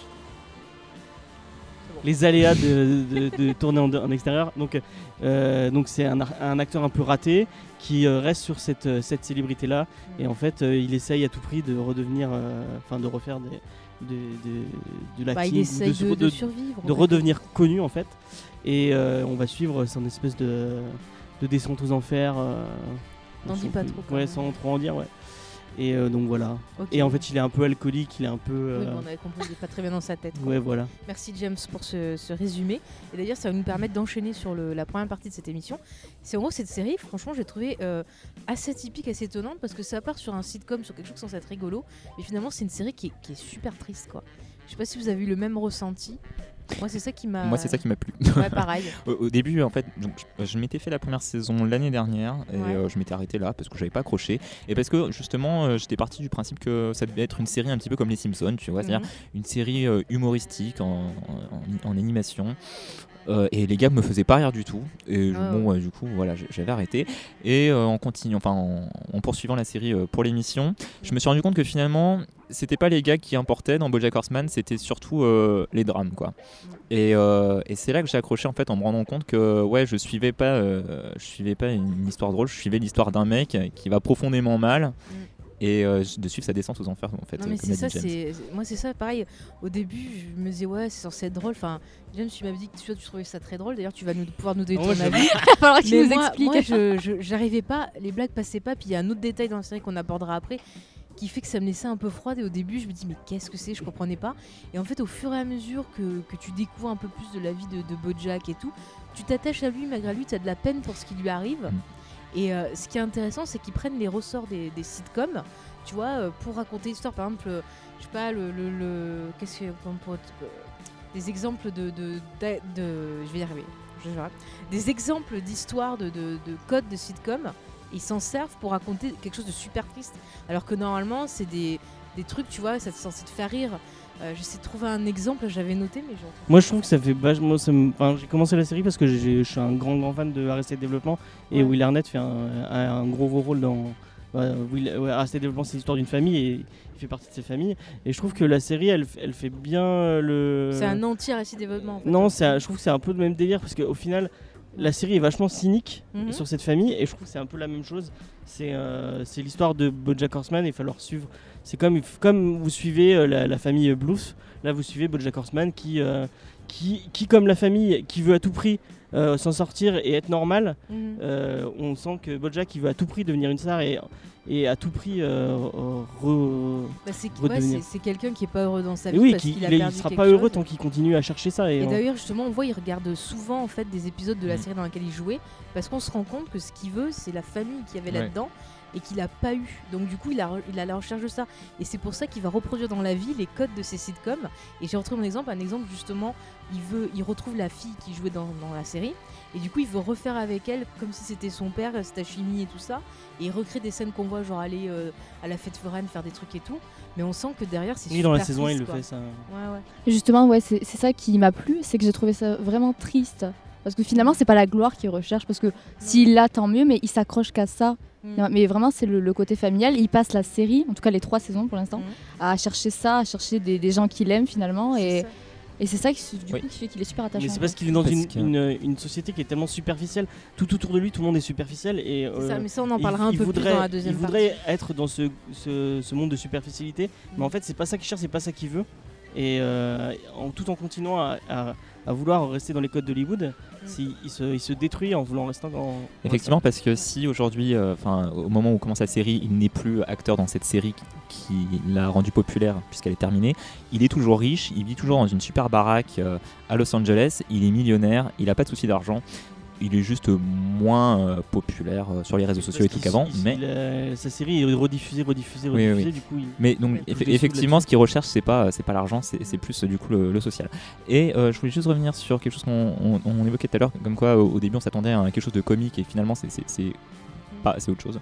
les aléas de, de- de tourner en, en extérieur. Donc, euh, donc c'est un, ar- un acteur un peu raté qui euh, reste sur cette, euh, cette célébrité là et en fait euh, il essaye à tout prix de redevenir, euh, enfin de refaire des, de, de, de Bah, l'acting, il essaye se- de, de de- survivre. de en fait. redevenir connu en fait et euh, on va suivre son espèce de, de descente aux enfers. euh, N'en sans- dis pas trop, quand Ouais, même. sans trop en dire, ouais. Et euh, donc voilà. Ok. Et en fait, il est un peu alcoolique, il est un peu. euh, Oui, bon, on avait compris, il est pas très bien dans sa tête. quoi. Ouais, voilà. Merci James pour ce, ce résumé. Et d'ailleurs, ça va nous permettre d'enchaîner sur le- la première partie de cette émission. C'est en gros cette série, franchement, j'ai trouvé euh, assez atypique, assez étonnante parce que ça part sur un sitcom, sur quelque chose censé être rigolo, mais finalement, c'est une série qui est, qui est super triste, quoi. Je sais pas si vous avez eu le même ressenti. Moi, c'est ça qui m'a. Moi, c'est ça qui m'a plu. Ouais, pareil. Au, au début, en fait, donc, je, je m'étais fait la première saison l'année dernière et Ouais. euh, je m'étais arrêté là parce que j'avais pas accroché et parce que justement, euh, j'étais parti du principe que ça devait être une série un petit peu comme les Simpsons, tu vois, Mhm. c'est-à-dire une série euh, humoristique en, en- en animation. Euh, et les gars me faisaient pas rire du tout et Ah bon ouais, du coup voilà j- j'avais arrêté et euh, en continuant enfin en, en poursuivant la série euh, pour l'émission je me suis rendu compte que finalement c'était pas les gars qui importaient dans BoJack Horseman, c'était surtout euh, les drames quoi et, euh, et c'est là que j'ai accroché en fait en me rendant compte que ouais je suivais pas euh, je suivais pas une histoire drôle, je suivais l'histoire d'un mec qui va profondément mal et euh, de suivre sa descente aux enfers en fait. Non mais comme c'est l'a ça, dit James. c'est c'est- moi c'est ça pareil. Au début, je me disais ouais, c'est censé être drôle. Enfin, James, tu m'avais dit que tu, tu trouvais ça très drôle. D'ailleurs, tu vas nous pouvoir nous donner Moi, ton je- avis. Il va falloir qu'il Mais nous moi, explique. moi, je je- j'arrivais pas, les blagues passaient pas. Puis il y a un autre détail dans la série qu'on abordera après, qui fait que ça me laissait un peu froide. Et au début, je me dis mais qu'est-ce que c'est, je comprenais pas. Et en fait, au fur et à mesure que, que tu découvres un peu plus de la vie de, de BoJack et tout, tu t'attaches à lui malgré lui. Tu as de la peine pour ce qui lui arrive. Mm. Et euh, ce qui est intéressant, c'est qu'ils prennent les ressorts des, des sitcoms, tu vois, euh, pour raconter l'histoire. Par exemple, euh, je sais pas, le, le, le- qu'est-ce que comment pour- euh, des exemples de, de, d'a- de- je vais y arriver, je vais y arriver. Des exemples d'histoires de, de, de codes de sitcom. Ils s'en servent pour raconter quelque chose de super triste, alors que normalement, c'est des, des trucs, tu vois, ça c'est censé te faire rire. Euh, J'essaie de trouver un exemple, j'avais noté, mais j'en trouve Moi je trouve que ça fait vachement. ça me- Enfin, j'ai commencé la série parce que j'ai- je suis un grand grand fan de Arrested Development et Ouais. Will Arnett fait un, un- un gros gros rôle dans. Ouais, Will, ouais, Arrested Development, c'est l'histoire d'une famille et il fait partie de ces familles. Et je trouve que la série elle, elle fait bien euh, le. C'est un entier développement. En fait. Non, c'est un- je trouve que c'est un peu le même délire parce qu'au final, la série est vachement cynique Mhm. sur cette famille et je trouve que c'est un peu la même chose. C'est euh, c'est l'histoire de BoJack Horseman et il va falloir suivre. C'est comme, comme vous suivez euh, la, la famille Bluth, là vous suivez BoJack Horseman qui, euh, qui, qui, comme la famille, qui veut à tout prix euh, s'en sortir et être normal. Mhm. Euh, on sent que BoJack il veut à tout prix devenir une star et, et à tout prix euh, re- Bah, c'est ouais, redevenir. c'est- c'est quelqu'un qui est pas heureux dans sa Et vie oui, parce qui- qu'il a il, est- il perdu sera quelque pas heureux chose. tant qu'il continue à chercher ça. Et, Et on- d'ailleurs, justement, on voit, il regarde souvent en fait des épisodes de la Mm. série dans laquelle il jouait, parce qu'on se rend compte que ce qu'il veut, c'est la famille qu'il y avait Ouais. là-dedans et qu'il a pas eu. Donc du coup, il a, re- il a la recherche de ça. Et c'est pour ça qu'il va reproduire dans la vie les codes de ces sitcoms. Et j'ai retrouvé mon exemple, un exemple justement, il veut, il retrouve la fille qui jouait dans, dans la série, et du coup, il veut refaire avec elle comme si c'était son père, Stachimi et tout ça, et il recrée des scènes qu'on voit, genre aller euh, à la fête foraine faire des trucs et tout. Mais on sent que derrière, c'est oui, super dans la saison un, il triste, le quoi. fait ça. Ouais, ouais. Justement, ouais, c'est c'est ça qui m'a plu, c'est que j'ai trouvé ça vraiment triste. Parce que finalement, c'est pas la gloire qu'il recherche, parce que s'il l'a, tant mieux, mais il s'accroche qu'à ça. Mm. Non, mais vraiment, c'est le, le côté familial. Il passe la série, en tout cas les trois saisons pour l'instant, Mhm. à chercher ça, à chercher des, des gens qu'il aime finalement. C'est Et, ça. et c'est ça qui, du Oui. coup, qui fait qu'il est super attachant. Mais c'est quoi. parce qu'il est dans Parce une, que- une, une société qui est tellement superficielle. Tout autour de lui, tout le monde est superficiel. Et, C'est ça, euh, mais ça, on en il- parlera un il peu voudrait, plus dans la deuxième il partie. voudrait être dans ce, ce, ce monde de superficialité, mais en fait c'est pas ça qu'il cherche, c'est pas ça qu'il veut. Et euh, en, tout en continuant à, à- à vouloir rester dans les codes d'Hollywood, si- il, se, il se détruit en voulant rester dans. Effectivement, parce que si aujourd'hui, enfin, au moment où commence la série, il n'est plus acteur dans cette série qui, qui l'a rendu populaire puisqu'elle est terminée, il est toujours riche, il vit toujours dans une super baraque euh, à Los Angeles, il est millionnaire, il n'a pas de souci d'argent, il est juste moins euh, populaire euh, sur les réseaux sociaux et tout qu'avant, mais sa série est rediffusée, rediffusée, Oui, oui, rediffusée. oui. Du coup, il- Mais donc Ouais, plus eff- de sous effectivement, là-dessus. ce qu'ils recherchent, c'est pas c'est pas l'argent, c'est c'est plus euh, du coup le, le social. Et euh, je voulais juste revenir sur quelque chose qu'on on- on évoquait tout à l'heure, comme quoi au, au début on s'attendait à quelque chose de comique et finalement c'est c'est- c'est pas c'est autre chose.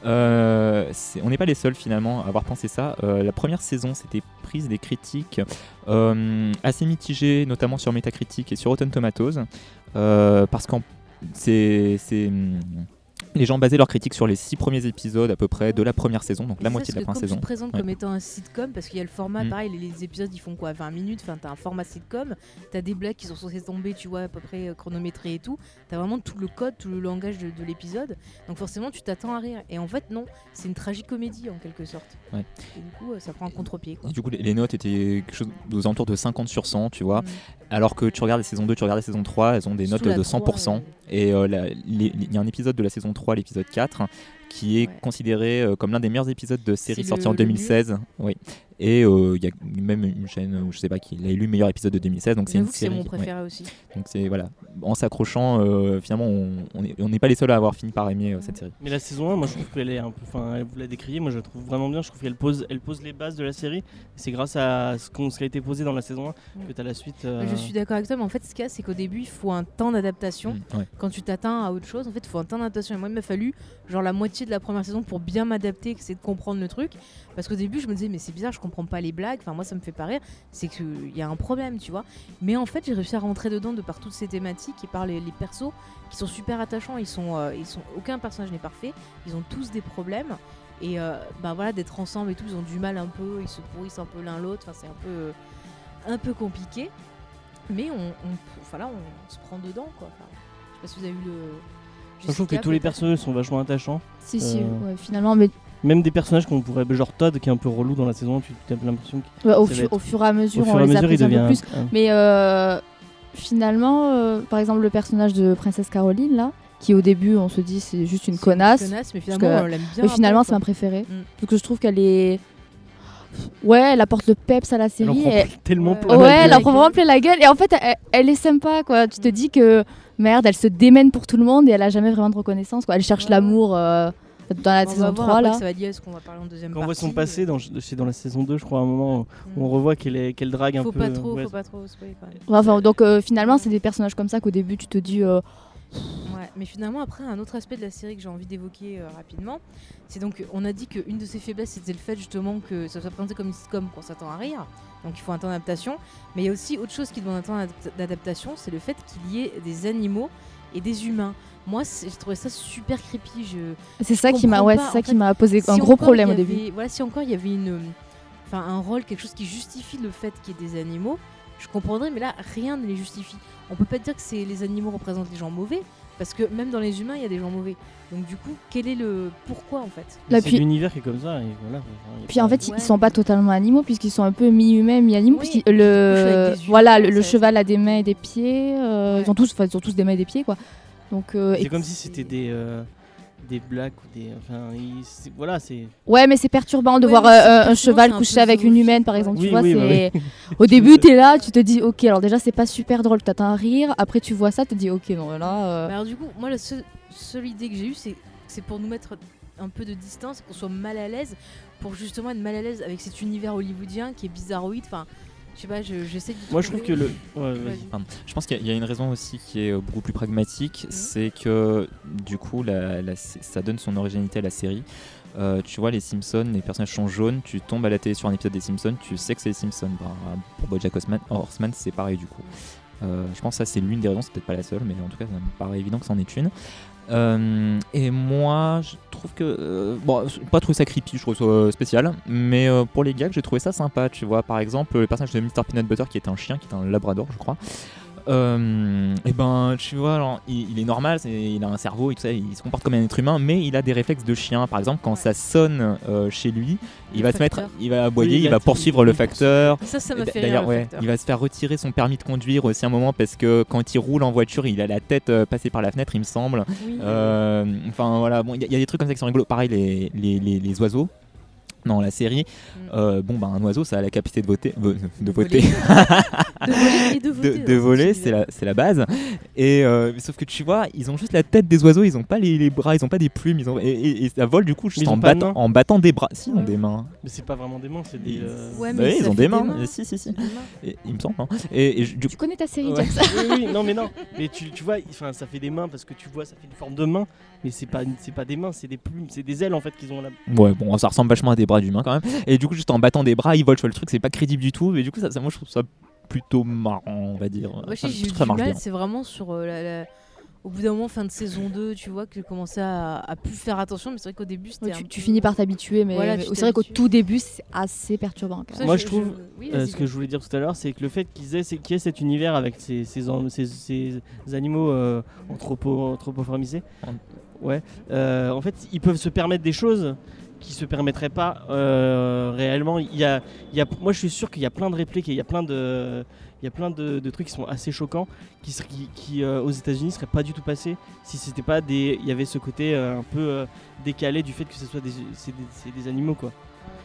Euh, c'est- on n'est pas les seuls finalement à avoir pensé ça. Euh, la première saison s'était prise des critiques euh, assez mitigées, notamment sur Metacritic et sur Rotten Tomatoes, euh, parce qu'en c'est c'est hum, les gens basaient leurs critiques sur les six premiers épisodes à peu près de la première saison, donc Et la ça, moitié de la parce première que saison. comme tu te présentes Ouais. comme étant un sitcom, parce qu'il y a le format, Mm. pareil, les, les épisodes ils font quoi, vingt minutes, enfin t'as un format sitcom, t'as des blagues qui sont censées tomber, tu vois, à peu près euh, chronométrées et tout, t'as vraiment tout le code, tout le langage de, de l'épisode, donc forcément tu t'attends à rire. Et en fait, non, c'est une tragicomédie en quelque sorte. Ouais. Et du coup, euh, ça prend un contre-pied, quoi. Et du coup, les- les notes étaient quelque chose aux alentours de cinquante sur cent, tu vois. Mm. Alors que tu regardes la saison deux, tu regardes la saison trois, elles ont des Surtout notes la de cent pour cent. trois, Et euh, la- les- il y a un épisode de la saison trois, l'épisode quatre, qui est Ouais. considéré euh, comme l'un des meilleurs épisodes de série C'est sorti le- en le deux mille seize. Oui. Et il euh, y a même une chaîne où je sais pas qui a élu meilleur épisode de deux mille seize. Donc c'est une J'avoue que c'est série. mon ouais. préféré aussi. Donc c'est voilà, en s'accrochant, euh, finalement on on est- on n'est pas les seuls à avoir fini par aimer euh, cette série. Mais la saison un, moi je trouve qu'elle est un peu. Enfin, vous la décriez, moi je la trouve vraiment bien. Je trouve qu'elle pose, elle pose les bases de la série. Et c'est grâce à ce, qu'on, ce qui a été posé dans la saison un que tu as la suite. euh, Je suis d'accord avec toi, mais en fait, ce qu'il y a, c'est qu'au début, il faut un temps d'adaptation. Mm, ouais. Quand tu t'atteins à autre chose, en fait, il faut un temps d'adaptation. Et moi, il m'a fallu genre la moitié de la première saison pour bien m'adapter, essayer de comprendre le truc. Parce qu'au début, je me disais, mais c'est bizarre, je comprends pas les blagues. Enfin, moi, ça me fait pas rire. C'est qu'il y a un problème, tu vois. Mais en fait, j'ai réussi à rentrer dedans de par toutes ces thématiques et par les, les persos qui sont super attachants. Ils sont, euh, ils sont, aucun personnage n'est parfait. Ils ont tous des problèmes. Et euh, bah voilà, d'être ensemble et tout, ils ont du mal un peu. Ils se pourrissent un peu l'un l'autre. Enfin, c'est un peu, un peu compliqué. Mais on, on, enfin là, on se prend dedans, quoi. Enfin, je sais pas si vous avez eu le. Je trouve que Jessica, tous les peut-être. personnages sont vachement attachants. Si, si, Euh, ouais, finalement, mais Même des personnages qu'on pourrait. Genre Todd qui est un peu relou dans la saison, tu as l'impression que. ouais, au, ça va fu- être- au fur et à mesure, Au fur on et à les mesure, il apprécie un peu devient. plus. un- Mais euh, finalement, euh, par exemple, le personnage de Princesse Caroline, là, qui au début, on se dit c'est juste une C'est connasse. connasse, mais parce finalement, que- on l'aime bien. Mais finalement, après, c'est un quoi. préféré. Mm. Parce que je trouve qu'elle est. Ouais, elle apporte le peps à la Elle en série. prend et- tellement Ouais. plein Ouais, la elle gueule. en prend vraiment plein la gueule. Et en fait, elle, elle est sympa, quoi. Tu te Mm. dis que merde, elle se démène pour tout le monde et elle a jamais vraiment de reconnaissance, quoi. Elle cherche Ouais. l'amour euh, dans la On va saison voir trois, après là. que ça va lier à ce qu'on va parler en deuxième Quand on partie. voit son passé, dans, c'est dans la saison deux, je crois, à un moment où on revoit qu'elle, est, qu'elle drague un Faut peu. pas trop, ouais. faut pas trop spoiler quand même. Ouais, enfin, donc euh, finalement, c'est des personnages comme ça qu'au début, tu te dis. euh, Ouais, mais finalement, après, un autre aspect de la série que j'ai envie d'évoquer euh, rapidement, c'est donc, on a dit qu'une de ses faiblesses, c'était le fait justement que ça soit présenté comme une sitcom qu'on s'attend à rire, donc il faut un temps d'adaptation. Mais il y a aussi autre chose qui demande un temps d'adapt- d'adaptation, c'est le fait qu'il y ait des animaux et des humains. Moi, c'est- j'ai trouvé ça super creepy. Je... C'est ça Je qui m'a, comprends ouais, pas, c'est en ça qui fait, m'a posé Si un gros encore problème il au y début. avait- Voilà, si encore il y avait une, enfin un rôle, quelque chose qui justifie le fait qu'il y ait des animaux, je comprendrais, mais là, rien ne les justifie. On peut pas dire que c'est les animaux représentent les gens mauvais, parce que même dans les humains, il y a des gens mauvais. Donc du coup, quel est le pourquoi en fait Mais Là, c'est puis- l'univers qui est comme ça. Et voilà, enfin, y a Puis pas- en fait, Ouais. ils sont pas totalement animaux puisqu'ils sont un peu mi-humains, mi-animaux. Oui, puisqu'ils- ils le couchent avec des yeux, voilà, le, le ça- cheval a des mains et des pieds. euh, Ouais. Ils ont tous, enfin, ils ont tous des mains et des pieds, quoi. Donc euh, c'est et- comme si c'était des, euh, des blagues ou des. Enfin, ils- c'est- voilà, c'est. ouais, mais c'est perturbant de Ouais, voir mais euh, c'est un perturbant, cheval c'est un couché peu avec une zoophilie, humaine, par ouais. exemple. Oui, tu vois, oui, bah c'est oui. au début, t'es là, tu te dis, ok, alors déjà, c'est pas super drôle, t'attends un rire. Après, tu vois ça, tu te dis, ok, non, là. euh, Bah alors du coup, moi la seule, seule idée que j'ai eue, c'est c'est pour nous mettre un peu de distance, qu'on soit mal à l'aise, pour justement être mal à l'aise avec cet univers hollywoodien qui est bizarroïde. Enfin, je sais pas, je- j'essaie de. Moi, je trouve que trouver- le. Ouais, vas-y. Vas-y. Pardon. Je pense qu'il y, a- il y a une raison aussi qui est euh, beaucoup plus pragmatique, c'est que du coup la- la- ça donne son originalité à la série. Euh, tu vois les Simpsons, les personnages sont jaunes, tu tombes à la télé sur un épisode des Simpsons, tu sais que c'est les Simpsons. Bah, pour BoJack Horseman, Horseman c'est pareil du coup. Euh, je pense que ça c'est l'une des raisons, c'est peut-être pas la seule, mais en tout cas ça me paraît évident que c'en est une. Euh, et moi je trouve que euh, bon, j'ai pas trouvé ça creepy, je trouve ça euh, spécial, mais euh, pour les gags j'ai trouvé ça sympa, tu vois. Par exemple le personnage de mister Peanut Butter qui est un chien, qui est un labrador je crois. Euh, et ben tu vois alors, il, il est normal, c'est- il a un cerveau et tout ça, il se comporte comme un être humain, mais il a des réflexes de chien. Par exemple quand Ouais. ça sonne euh, chez lui, il Le va se mettre, facteur. il va aboyer, Oui, il il a va tout- poursuivre il le poursuit. facteur. Ça, ça Et m'a d- fait rire. D'ailleurs, le ouais, facteur. il va se faire retirer son permis de conduire aussi un moment parce que quand il roule en voiture, il a la tête euh, passée par la fenêtre, il me semble. Oui. Euh, Enfin voilà, bon, il y, a- il y a des trucs comme ça qui sont rigolos. Pareil, les, les, les, les oiseaux. Dans la série, Mm. euh, bon bah un oiseau ça a la capacité de voter, vo- de voter, de voler et de de, voter. de dans voler, cet c'est univers. la, c'est la base. Et euh, sauf que tu vois, ils ont juste la tête des oiseaux, ils ont pas les, les bras, ils ont pas des plumes, ils ont, et, et, et ça vole du coup juste Mais ils en, ont pas de battant, mains. en battant des bras. Si, ils ont Ouais. des mains. Mais c'est pas vraiment des mains, c'est des. euh, Ouais, Bah mais oui, ça ils ont fait des des mains. mains. Si, si, si. Des mains. Et- il me semble. Hein. Et, et je- du Tu connais ta série, Ouais. Jackson? oui, oui, non, mais non. Mais tu, tu vois, enfin, ça fait des mains parce que tu vois, ça fait une forme de main, mais c'est pas, c'est pas des mains, c'est des plumes, c'est des ailes en fait qu'ils ont là. Ouais, bon, ça ressemble vachement à des bras d'humains quand même. Et du coup, juste en battant des bras, ils volent sur le truc, c'est pas crédible du tout. Mais du coup, ça, ça, moi, je trouve ça plutôt marrant, on va dire. Moi, Enfin, j'ai je eu trouve que du ça marche mal, bien. c'est vraiment sur euh, la, la- au bout d'un moment, fin de saison deux, tu vois, que j'ai commencé à, à plus faire attention, mais c'est vrai qu'au début, c'était Ouais, un tu, peu- tu finis par t'habituer, mais, Voilà, mais tu c'est vrai qu'au t'habitues. tout début, c'est assez perturbant. quand Ça, même. Moi, je trouve, oui, Euh, vas-y, ce que je voulais dire tout à l'heure, c'est que le fait qu'ils aient, c'est- qu'il y ait cet univers avec ces, ces, an- ces- ces animaux euh, anthropo, anthropomorphisés, ouais, euh, en fait, ils peuvent se permettre des choses qui se permettraient pas euh, réellement. Il y a, il y a, moi, je suis sûr qu'il y a plein de répliques et il y a plein de, il y a plein de, de trucs qui sont assez choquants, qui, ser- qui, qui, euh, aux États-Unis seraient pas du tout passés si c'était pas des, il y avait ce côté euh, un peu euh, décalé du fait que ce soit des, c'est des, c'est des animaux quoi.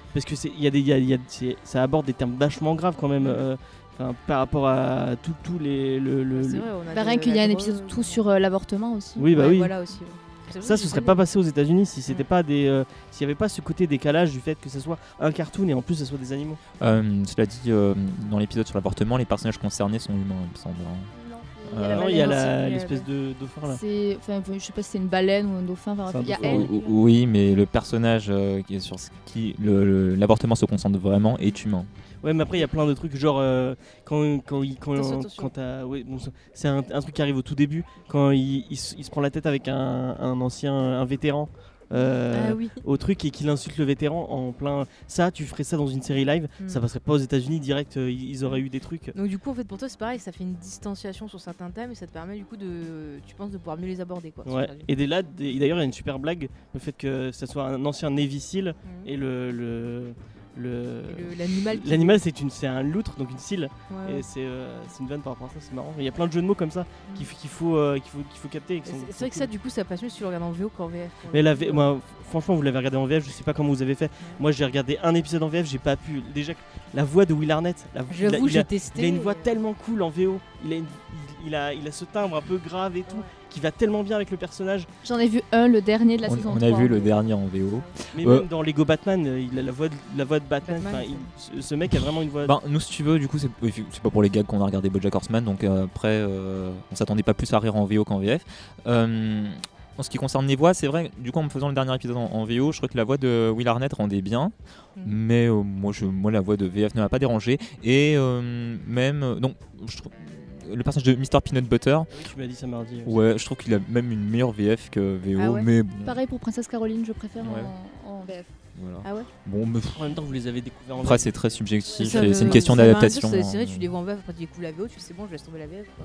parce que c'est, il y a des, il y a- il y a- c'est- ça aborde des termes vachement graves quand même, euh, enfin, par rapport à tout- tous les, le, le- C'est le- vrai, on a Bah, de rien qu'il y a la un drogue, épisode tout sur euh, l'avortement aussi. Oui, bah Ouais, oui. Voilà aussi. ouais. C'est vrai Ça, que ce j'ai serait jamais pas vu. passé aux États-Unis si c'était Mm. pas des, euh, s'il y avait pas ce côté décalage du fait que ce soit un cartoon et en plus ce soit des animaux. Euh, cela dit, euh, dans l'épisode sur l'avortement, les personnages concernés sont humains, il me semble. hein. Il y a Euh, la Non, il y a baleine la- aussi. aussi, l'espèce de dauphin là. C'est, enfin, je sais pas si c'est une baleine ou un dauphin. enfin, C'est un il y a dauphin, elle. oui. O- Oui, mais le personnage euh, qui est sur ce qui le- le- l'avortement se concentre vraiment est humain. Ouais, mais après il y a plein de trucs genre euh, quand quand il quand, Attention, attention. quand t'as- ouais, bon, ça- c'est un, un truc qui arrive au tout début quand il, il se il se prend la tête avec un, un ancien un vétéran. euh, Ah oui. au truc et qu'il insulte le vétéran en plein ça tu ferais ça dans une série live Mm. ça passerait pas aux États-Unis direct euh, ils ils auraient eu des trucs. Donc du coup en fait pour toi c'est pareil, ça fait une distanciation sur certains thèmes et ça te permet du coup de, tu penses de pouvoir mieux les aborder quoi. Ouais. Et dès là des- d'ailleurs il y a une super blague le fait que ça soit un ancien Navy Seal Mhm. et le le le- Et le- l'animal. qui- l'animal c'est une c'est un loutre donc une seal Ouais, ouais. et c'est euh, c'est une vanne par rapport à ça c'est marrant il y a plein de jeux de mots comme ça Mm. qu'il faut qu'il faut euh, qu'il faut qu'il faut capter et qui Et sont- C'est sont c'est vrai que cool. ça du coup ça passe mieux si tu le regardes en V O qu'en V F. quoi. Mais la V- moi, franchement, vous l'avez regardé en V F, je sais pas comment vous avez fait. Moi, j'ai regardé un épisode en V F, j'ai pas pu. Déjà, la voix de Will Arnett, la, il a- J'avoue il, j'ai a, testé. il a une voix et- tellement cool en V O. Il a, une- il, il a, il a ce timbre un peu grave et tout, Ouais. qui va tellement bien avec le personnage. J'en ai vu un, le dernier de la On, saison on trois. a vu le dernier en V O. Mais Ouais. même dans Lego Batman, euh, il a la voix de, la voix de Batman. Batman, enfin, il- ce, ce mec a vraiment une voix. Ben, nous, si tu veux, du coup, c'est oui, c'est pas pour les gags qu'on a regardé BoJack Horseman, donc euh, après, euh, on s'attendait pas plus à rire en V O qu'en V F. Euh, en ce qui concerne les voix, c'est vrai, du coup, en me faisant le dernier épisode en, en V O, je crois que la voix de Will Arnett rendait bien, Mhm. mais euh, moi, je, moi, la voix de V F ne m'a pas dérangé. Et euh, même, euh, donc, je trouve. Le personnage de mister Peanut Butter, Oui, tu m'as dit ça mardi. ouais, je trouve qu'il a même une meilleure V F que V O, Ah ouais mais bon, Pareil pour Princesse Caroline, je préfère Ouais. en, en V F. voilà. Ah ouais. Bon, mais En même temps, vous les avez découverts en après, V F. c'est très subjectif, Ça et me- c'est une question ça veut rien dire, d'adaptation. C'est c'est vrai, tu hein. les vois en V F, après tu découvres la V O, tu fais c'est bon, je laisse tomber la V F. quoi.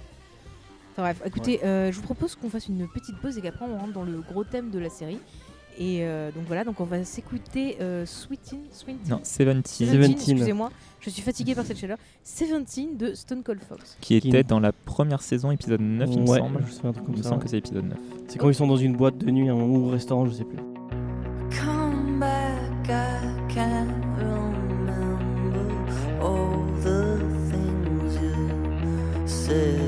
Enfin bref, écoutez, euh, je vous propose qu'on fasse une petite pause et qu'après on rentre dans le gros thème de la série. Et euh, donc voilà, donc on va s'écouter euh, Sweetin, Sweetin, Non, Seventeen, Seventeen, Seventeen. excusez-moi, je suis fatiguée par cette chaleur. Seventeen de Stone Cold Fox. qui était dans la première saison, épisode neuf, il me Ouais, semble. je sais un truc Il comme me ça. semble que c'est épisode neuf. C'est quand ils sont dans une boîte de nuit hein, ou au restaurant, je sais plus. Come back, I can't remember all the things you said.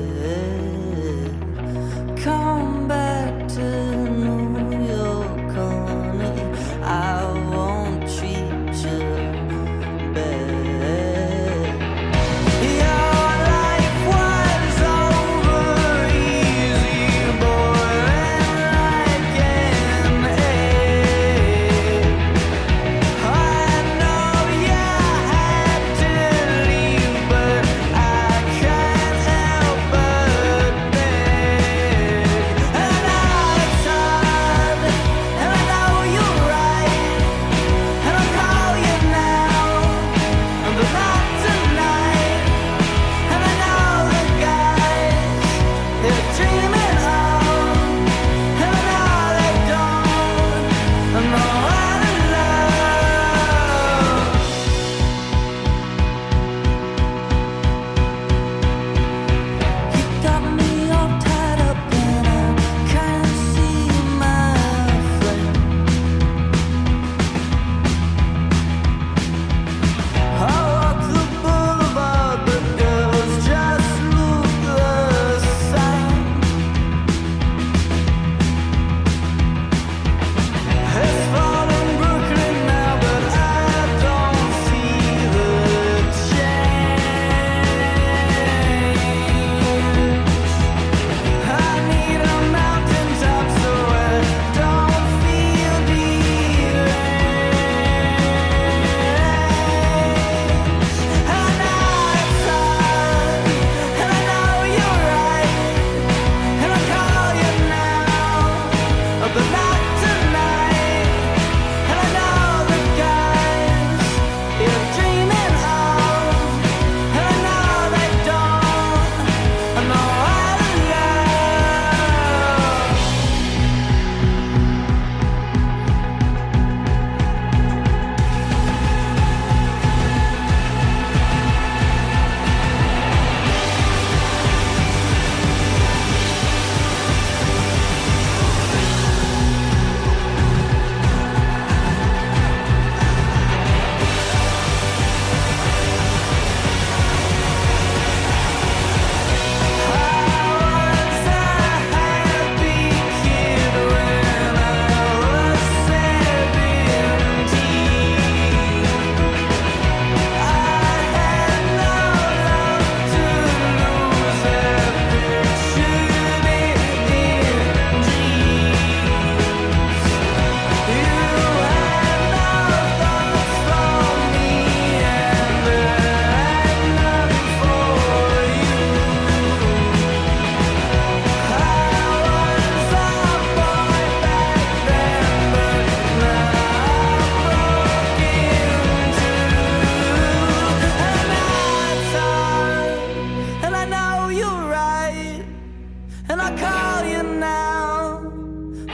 Come back to New York, honey. I won't treat you bad. Your life was over easy, boy, and I can end. I know you had to leave, but I can't help but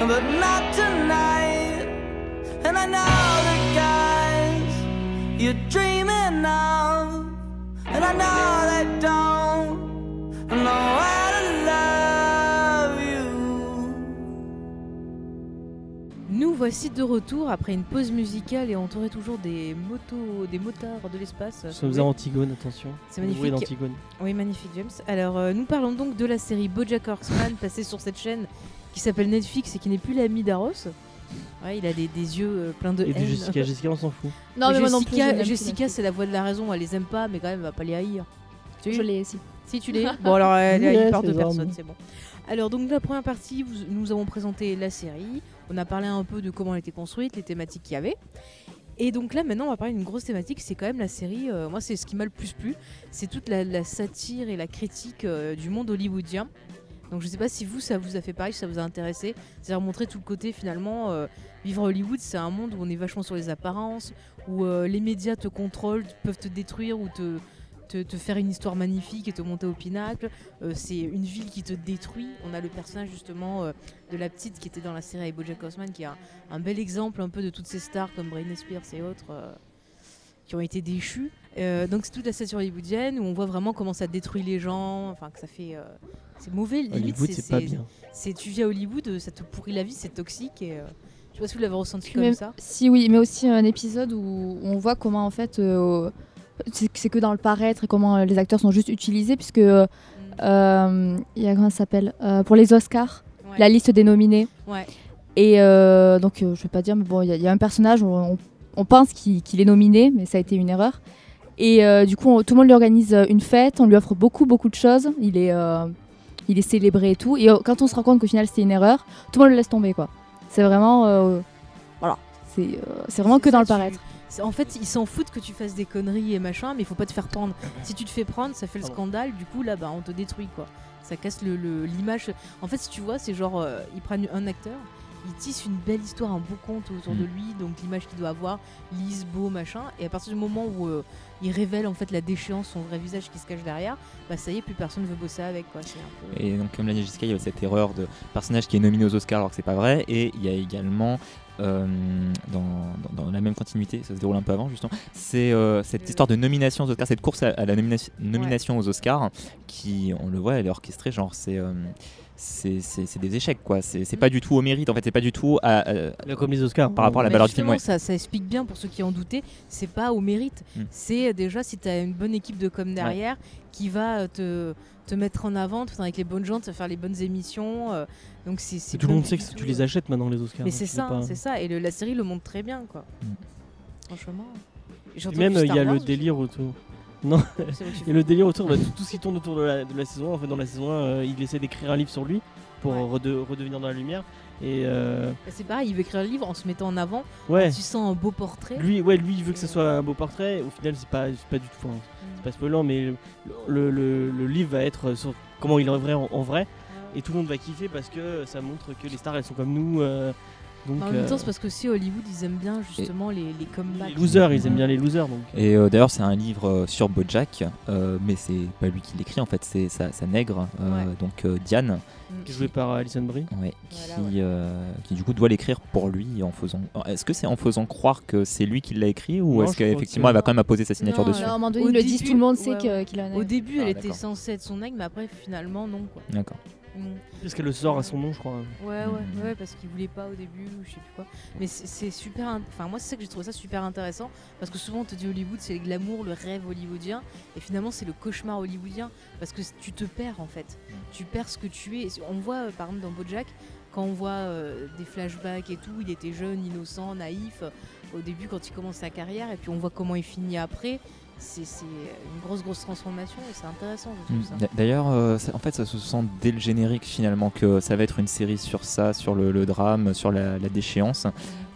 but not tonight. And I know the guys you're dreaming of, and I know they don't know how to love you. Nous voici de retour après une pause musicale et entouré toujours des motos, des motards de l'espace. Nous sommes à Antigone, attention. C'est Oui, magnifique. d'Antigone. Oui, magnifique James. Alors, euh, nous parlons donc de la série BoJack Horseman passée sur cette chaîne qui s'appelle Netflix et qui n'est plus l'ami d'Arros. Ouais, il a des, des yeux euh, pleins de Et de haine. Jessica, Jessica, on s'en fout. Non, mais moi non plus. je Jessica, n'aime plus Jessica Netflix. c'est la voix de la raison. Elle les aime pas, mais quand même, elle va pas les haïr. Tu- Je l'ai aussi. Si tu l'es. Bon, alors elle est Ouais, haïe par c'est deux ça. personnes, c'est bon. Alors, donc, la première partie, vous- nous avons présenté la série. On a parlé un peu de comment elle était construite, les thématiques qu'il y avait. Et donc là, maintenant, on va parler d'une grosse thématique. C'est quand même la série. euh, moi, c'est ce qui m'a le plus plu. C'est toute la, la satire et la critique euh, du monde hollywoodien. Donc, je sais pas si vous, ça vous a fait pareil, si ça vous a intéressé. C'est-à-dire montrer tout le côté, finalement. euh, vivre à Hollywood, c'est un monde où on est vachement sur les apparences, où euh, les médias te contrôlent, peuvent te détruire ou te. Te, te faire une histoire magnifique et te monter au pinacle. Euh, c'est une ville qui te détruit. On a le personnage justement euh, de la petite qui était dans la série avec BoJack Horseman, qui est un, un bel exemple un peu de toutes ces stars comme Britney Spears et autres euh, qui ont été déchues. Euh, donc c'est toute la satire hollywoodienne où on voit vraiment comment ça détruit les gens, enfin que ça fait, euh, c'est mauvais. Limite, Hollywood, c'est pas bien. C'est tu vis à Hollywood, euh, ça te pourrit la vie, c'est toxique et euh, je sais pas si vous l'avez ressenti Puis comme même- ça. Si oui, mais aussi un épisode où on voit comment en fait euh, c'est c'est que dans le paraître et comment euh, les acteurs sont juste utilisés puisque euh, euh, il y a comment ça s'appelle Euh, pour les Oscars, Ouais. la liste des nominés Ouais. et euh, donc euh, je vais pas dire mais bon il y, a- il y a un personnage où on, on pense qu'il qu'il est nominé mais ça a été une erreur et euh, du coup on- tout le monde lui organise euh, une fête, on lui offre beaucoup beaucoup de choses, il est euh, il est célébré et tout et euh, quand on se rend compte qu'au final c'était une erreur, tout le monde le laisse tomber quoi. C'est vraiment euh, voilà, c'est euh, c'est vraiment que C'est dans ça, le tu- paraître. c'est- En fait, ils s'en foutent que tu fasses des conneries et machin, mais il faut pas te faire prendre. Si tu te fais prendre, ça fait le Pardon. scandale. Du coup, là, bah, on te détruit, quoi. Ça casse le- le- l'image. En fait, si tu vois, c'est genre, euh, ils prennent un acteur, ils tissent une belle histoire, un beau conte autour de Mm. lui, donc l'image qu'il doit avoir, lisse, beau, machin. Et à partir du moment où euh, il révèle en fait la déchéance, son vrai visage qui se cache derrière, bah ça y est, plus personne veut bosser avec, quoi. C'est un peu. Et donc, comme l'a dit Jessica, il y a cette erreur de personnage qui est nominé aux Oscars alors que c'est pas vrai. Et il y a également, euh, dans, dans- dans la même continuité, ça se déroule un peu avant justement, c'est euh, cette Le- histoire de nomination aux Oscars, cette course à, à la nomina- nomination aux Oscars, qui, on le voit, elle est orchestrée, genre c'est. euh, c'est c'est- c'est des échecs quoi, c'est c'est pas du tout au mérite en fait, c'est pas du tout à, à- Là, comme les Oscars. Par rapport à la Mais valeur du film, justement, ouais. ça, ça explique bien pour ceux qui en doutaient, c'est pas au mérite. Mm. C'est euh, déjà si tu as une bonne équipe de com derrière qui va euh, te, te mettre en avant, te faire avec les bonnes gens, te faire les bonnes émissions. euh, donc c'est c'est Tout le pas monde du sait que tout, tu les euh, achètes maintenant, les Oscars. Mais hein, c'est tu ça, veux pas- c'est ça. Et le- la série le montre très bien, quoi. Mm. Franchement. J'ai Puis entendu même, il y Star a le Wars, délire autour. Non, c'est vrai que tu il y a fais- le délire autour, bah, tout, tout ce qui tourne autour de la, de la saison un. En fait, dans la saison un, euh, il essaie d'écrire un livre sur lui pour Ouais. rede- redevenir dans la lumière. Et euh, Bah, c'est pareil, il veut écrire le livre en se mettant en avant. ouais, Tu sens un beau portrait. lui, ouais, lui, il veut que ce soit un beau portrait. Au final, c'est pas, c'est pas du tout. Enfin, c'est pas spoilant, mais le, le- le livre va être sur comment il est en vrai, en, en vrai. Et tout le monde va kiffer parce que ça montre que les stars, elles sont comme nous. euh, donc, Bah, en même temps, euh, c'est parce que si Hollywood, ils aiment bien justement les, les comebacks. les losers, ils aiment bien les losers. Donc. Et euh, d'ailleurs, c'est un livre euh, sur BoJack, euh, mais c'est pas lui qui l'écrit en fait, c'est sa, sa nègre, euh, Ouais. donc euh, Diane, Mm. Qui est joué par Alison Brie. ouais, Voilà, qui, ouais. euh, qui du coup doit l'écrire pour lui en faisant. Est-ce que c'est en faisant croire que c'est lui qui l'a écrit ou Non, est-ce je crois qu'effectivement que- elle va quand même apposer sa signature Non, dessus Alors, à un moment donné, Au ils le disent, début, tout le monde sait ouais, que- ouais. qu'il a un Au aigle. début, Ah, elle était d'accord. censée être son aigle, mais après, finalement, non, quoi. D'accord. Mm. Parce qu'elle le sort à son nom, je crois. Ouais, ouais, Mhm. ouais, parce qu'il voulait pas au début, ou je sais plus quoi. Mais c'est c'est super. int- Enfin, moi, c'est ça que j'ai trouvé ça super intéressant. Parce que souvent, on te dit Hollywood, c'est le glamour, le rêve hollywoodien. Et finalement, c'est le cauchemar hollywoodien. Parce que tu te perds, en fait. Tu perds ce que tu es. On voit, euh, par exemple, dans BoJack, quand on voit euh, des flashbacks et tout, il était jeune, innocent, naïf. euh, Au début, quand il commence sa carrière. Et puis, on voit comment il finit après. C'est c'est une grosse, grosse transformation. Et c'est intéressant, je trouve ça. Mm. D'a- D'ailleurs, euh, ça- en fait, ça se sent dès le générique finalement que ça va être une série sur ça, sur le, le drame, sur la, la déchéance.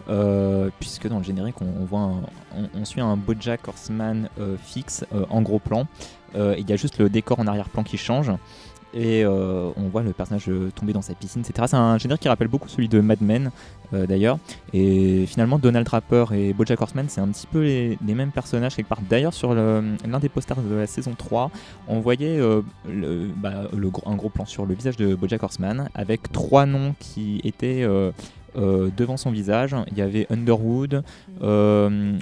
Euh, puisque dans le générique, on, on voit, un- on, on suit un BoJack Horseman euh, fixe euh, en gros plan. Euh, Il y a juste le décor en arrière-plan qui change. et euh, on voit le personnage tomber dans sa piscine, et cetera. C'est un générique qui rappelle beaucoup celui de Mad Men euh, d'ailleurs, et finalement Donald Draper et BoJack Horseman c'est un petit peu les, les mêmes personnages quelque part. D'ailleurs sur le, l'un des posters de la saison trois, on voyait euh, le, bah, le, un gros plan sur le visage de BoJack Horseman avec trois noms qui étaient euh, Euh, devant son visage. Il y avait Underwood, euh,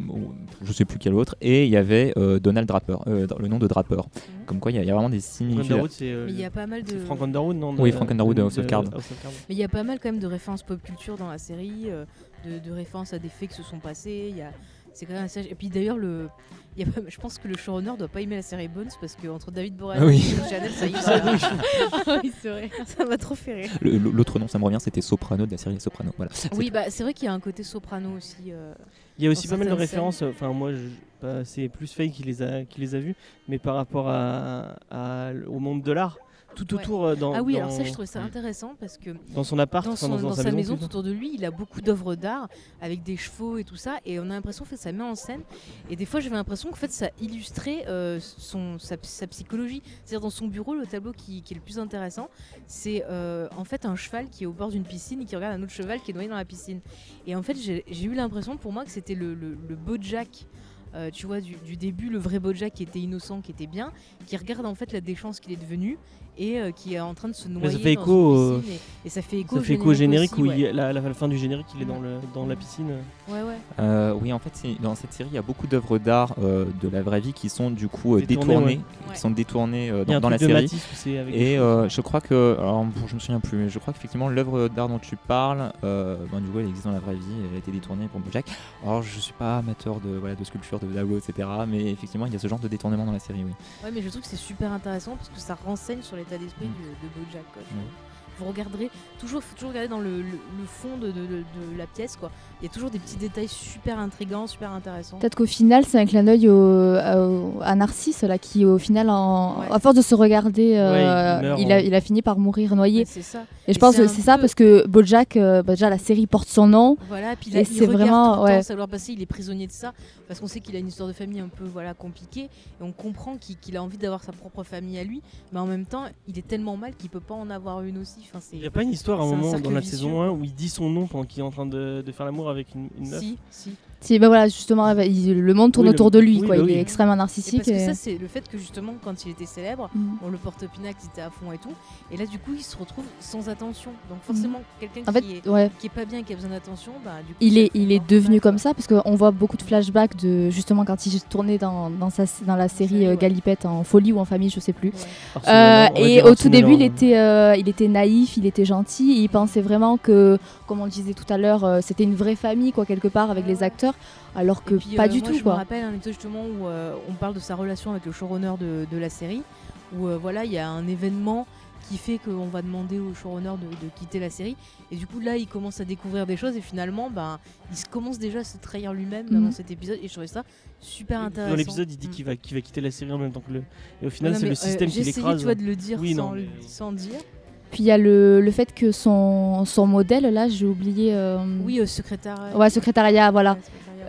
je sais plus quel autre, et il y avait euh, Donald Draper, euh, le nom de Draper. Mmh. Comme quoi il y, y a vraiment des similitudes. Underwood, c'est, euh, mais il y a pas mal de. C'est Frank Underwood, non? Oui, Frank Underwood, House of Cards. Mais il y a pas mal quand même de références pop culture dans la série, euh, de, de références à des faits qui se sont passés. Il y a, c'est quand même assez... Et puis d'ailleurs le. Il y a pas... Je pense que le showrunner doit pas aimer la série Bones parce qu'entre David Boreanaz ah oui. et Chanel, ça y est, ça, ah oui, c'est vrai. Ça m'a trop fait rire. Le, l'autre nom, ça me revient, c'était Soprano de la série Soprano. Voilà. Oui, bah c'est vrai qu'il y a un côté Soprano aussi. Euh, il y a aussi pas mal de références. Enfin, moi, je, bah, c'est plus Faye qui les a, qui les a vues, mais par rapport à, à, au monde de l'art. Tout autour ouais. dans ah oui dans... alors ça je trouvais ça intéressant parce que dans son appart dans, son, dans, dans, dans sa, sa maison, maison tout autour de lui il a beaucoup d'œuvres d'art avec des chevaux et tout ça et on a l'impression que ça met en scène et des fois j'avais l'impression qu'en fait ça illustrait euh, son, sa, sa psychologie, c'est-à-dire dans son bureau le tableau qui, qui est le plus intéressant c'est euh, en fait un cheval qui est au bord d'une piscine et qui regarde un autre cheval qui est noyé dans la piscine et en fait j'ai, j'ai eu l'impression pour moi que c'était le, le, le BoJack Euh, tu vois du, du début le vrai BoJack qui était innocent, qui était bien, qui regarde en fait la déchéance qu'il est devenu et euh, qui est en train de se noyer ça fait dans écho, une piscine et, et ça fait écho ça au fait générique, écho au générique aussi, où ouais. il, la, la, la fin du générique il est dans, le, dans la piscine ouais ouais euh, oui en fait c'est, dans cette série il y a beaucoup d'œuvres d'art euh, de la vraie vie qui sont du coup euh, détournées, détournées ouais. qui sont détournées euh, dans, dans la série et euh, je crois que alors je me souviens plus mais je crois qu'effectivement l'œuvre d'art dont tu parles euh, ben, du coup elle existe dans la vraie vie, elle a été détournée pour BoJack. Alors je suis pas amateur de, voilà, de sculpture, de tableau, etc, mais effectivement il y a ce genre de détournement dans la série, oui. Ouais mais je trouve que c'est super intéressant parce que ça renseigne sur l'état d'esprit mmh. de, de BoJack quoi, mmh. Vous regarderez toujours, faut toujours regarder dans le, le, le fond de, de, de, de la pièce quoi. Il y a toujours des petits détails super intrigants, super intéressants. Peut-être qu'au final c'est un clin d'œil au, au, à Narcisse là qui au final en, ouais. à force de se regarder euh, ouais, il, meurt, il, a, il a fini par mourir noyé. Ouais, c'est ça. Et, et je pense que c'est peu... ça parce que BoJack euh, bah, déjà la série porte son nom. Voilà, puis là, et il c'est vraiment tout ouais. le temps, ça doit passer, il est prisonnier de ça parce qu'on sait qu'il a une histoire de famille un peu voilà compliquée et on comprend qu'il, qu'il a envie d'avoir sa propre famille à lui, mais en même temps il est tellement mal qu'il peut pas en avoir une aussi. Enfin, c'est... Il y a pas une histoire à un moment un dans la vicieux. saison un où il dit son nom pendant qu'il est en train de, de faire l'amour avec une, une meuf. Si, si. Si, bah voilà, justement, il, le monde tourne oui, autour le, de lui, oui, quoi. bah il oui. est extrêmement narcissique. Et parce et... que ça, c'est le fait que justement, quand il était célèbre, mm. on le porte-pinacle, il était à fond et tout. Et là, du coup, il se retrouve sans attention. Donc forcément, mm. quelqu'un en qui, fait, est, ouais. qui est pas bien et qui a besoin d'attention, bah du coup, il est, il est devenu comme ça parce qu'on voit beaucoup de flashbacks de justement quand il tournait dans dans, sa, dans la série série, euh, ouais. Galipette en folie ou en famille, je sais plus. Ouais. Euh, et au tout début, il était, euh, il était naïf, il était gentil, et il pensait vraiment que, comme on le disait tout à l'heure, euh, c'était une vraie famille quoi quelque part avec ouais. les acteurs, alors que puis, pas euh, du moi, tout je quoi. Je me rappelle un épisode justement où euh, on parle de sa relation avec le showrunner de, de la série, où euh, voilà il y a un événement qui fait qu'on va demander au showrunner de, de quitter la série et du coup là il commence à découvrir des choses et finalement ben, il se commence déjà à se trahir lui-même mmh. dans cet épisode et je trouvais ça super intéressant. Dans l'épisode il dit mmh. qu'il, va, qu'il va quitter la série en même temps que le... Et au final non, c'est mais, le système euh, qui l'écrase. J'ai essayé tu vois, de le dire oui, sans, non, mais... sans dire. Puis il y a le, le fait que son, son modèle là j'ai oublié... Euh... Oui euh, secrétaire... Ouais secrétariat voilà. Ouais, secrétariat.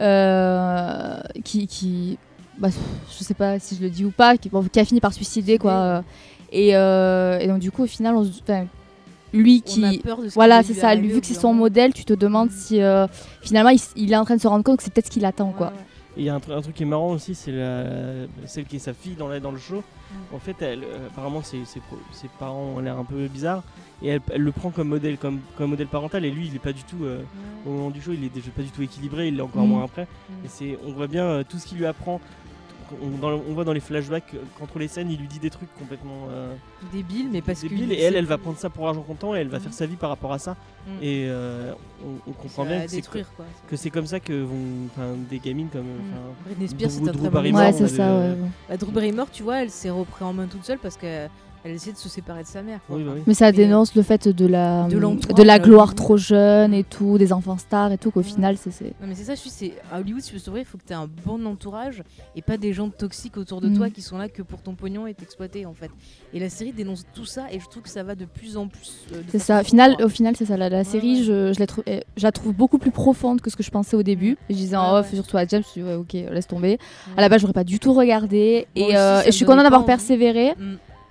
Euh, qui... qui... Bah, je sais pas si je le dis ou pas, qui, bon, qui a fini par se suicider quoi. Et, euh, et donc du coup au final on, lui qui on a peur de ce voilà qui c'est ça lui, vu que c'est son modèle tu te demandes mmh. si euh, finalement il, il est en train de se rendre compte que c'est peut-être ce qu'il attend quoi. Ouais, ouais. Et il y a un, tr- un truc qui est marrant aussi, c'est la, celle qui est sa fille dans, la, dans le show. Mmh. En fait, elle, euh, apparemment, ses, ses, ses parents ont l'air un peu bizarres. Et elle, elle le prend comme modèle, comme, comme modèle parental. Et lui, il est pas du tout, euh, mmh. au moment du show, il est déjà pas du tout équilibré. Il l'est encore mmh. moins après. Mmh. Et c'est, on voit bien euh, tout ce qu'il lui apprend. On, dans, on voit dans les flashbacks euh, qu'entre les scènes, il lui dit des trucs complètement euh, débiles, mais parce débiles, que et elle, elle va prendre ça pour argent comptant et elle va mmh. faire sa vie par rapport à ça. Mmh. Et euh, on, on comprend ça bien que c'est, détruire, quoi. que c'est comme ça que vont des gamines comme mmh. Britney Spears, c'est un Drew très Barrymore. Ouais, c'est ça. Ouais. Bah, Drew Barrymore, tu vois, elle s'est repris en main toute seule parce que. Elle essaie de se séparer de sa mère. Quoi. Oui, bah oui. Mais ça dénonce le fait de la, de, de la gloire trop jeune et tout, des enfants stars et tout, qu'au ouais. final, c'est, c'est... Non, mais c'est ça, je suis, c'est... à Hollywood, si tu veux s'ouvrir, il faut que tu aies un bon entourage et pas des gens toxiques autour de mmh. toi qui sont là que pour ton pognon et t'exploiter, en fait. Et la série dénonce tout ça et je trouve que ça va de plus en plus. Euh, c'est ça, final, au final, c'est ça. La, la ouais, série, ouais. Je, je, la trou... je la trouve beaucoup plus profonde que ce que je pensais au début. Mmh. Je disais en ouais, off, ouais. surtout à James, je me suis dit, ouais, ok, laisse tomber. Mmh. À la base, j'aurais pas du tout regardé. Bon, et, aussi, euh, et je suis contente d'avoir envie. persévéré. Mmh.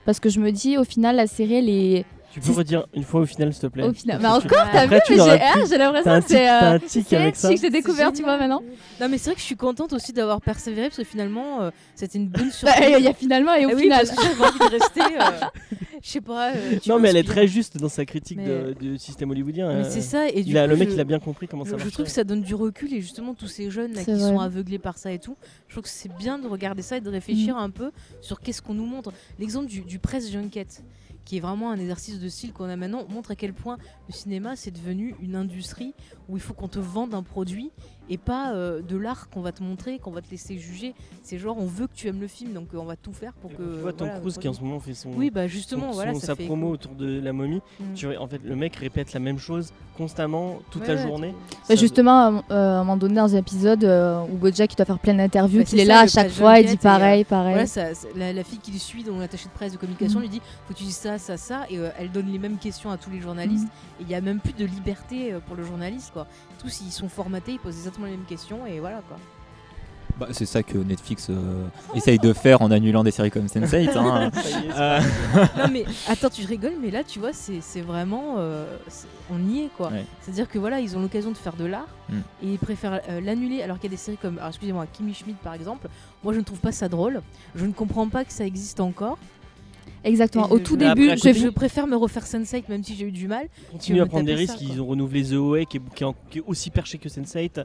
parce que je me dis, au final, la série, elle est. Tu peux redire une fois au final, s'il te plaît. Au final. Mais Parce que encore, tu- t'as vu, Après, tu mais l'auras j'ai ah, plus. j'ai l'impression T'as un que tic, c'est. t'as euh, un tic c'est avec ça. que j'ai C'est découvert, tu génial. vois, maintenant. Non, mais c'est vrai que je suis contente aussi d'avoir persévéré parce que finalement, euh, c'était une bonne Bah, surprise. Il y a finalement et au Eh oui, final. parce que j'avais envie de rester. euh, Je sais pas. euh, tu Non, mais elle est m'inspires. très juste dans sa critique Mais- de- du système hollywoodien. Mais euh, c'est ça. Et du il a- coup, le mec, je- il a bien compris comment ça Je, marche. je trouve que ça donne du recul et justement tous ces jeunes là, C'est qui vrai. sont aveuglés par ça et tout, je trouve que c'est bien de regarder ça et de réfléchir un peu sur qu'est-ce qu'on nous montre. L'exemple du, du press junket, qui est vraiment un exercice de style qu'on a maintenant, montre à quel point le cinéma c'est devenu une industrie où il faut qu'on te vende un produit et pas euh, de l'art qu'on va te montrer, qu'on va te laisser juger. C'est genre on veut que tu aimes le film donc euh, on va tout faire pour que. Tu vois Tom voilà, Cruise le qui en produit- ce moment fait son, Oui, bah son- justement, son- voilà, ça sa fait promo écho. autour de la momie. Mm. Tu vois, en fait, le mec répète la même chose constamment toute Ouais, la ouais, journée. Bah, Ça- justement, euh, à un moment donné, dans un épisode euh, où Bojack il doit faire plein d'interviews, Bah, qu'il c'est est ça, là à le chaque press fois, il junket dit et, pareil, pareil. Voilà, ça, c'est- la, la fille qui le suit, dont l'attaché de presse de communication, Mm. lui dit faut que tu dises ça, ça, ça, et euh, elle donne les mêmes questions à tous les journalistes. Et il y a même plus de liberté euh, pour le journaliste, quoi. Tous ils sont formatés, ils posent exactement les mêmes questions, et voilà, quoi. Bah, c'est ça que Netflix euh, essaye de faire en annulant des séries comme Sense eight. Hein. Ça y est, c'est Euh, Non mais attends, tu rigoles, mais là tu vois, c'est c'est vraiment, euh, c'est- on y est, quoi. Ouais. C'est-à-dire que voilà, ils ont l'occasion de faire de l'art Mm. et ils préfèrent euh, l'annuler, alors qu'il y a des séries comme, alors excusez-moi, Kimmy Schmidt par exemple. Moi, je ne trouve pas ça drôle. Je ne comprends pas que ça existe encore. Exactement. Et Au je- tout Mais début, après, à j'ai Je, vu. je préfère me refaire Sense eight, même si j'ai eu du mal. continue à me prendre des taper ça, risques. quoi. Ils ont renouvelé The O A qui est, qui est en- qui est aussi perché que Sense eight.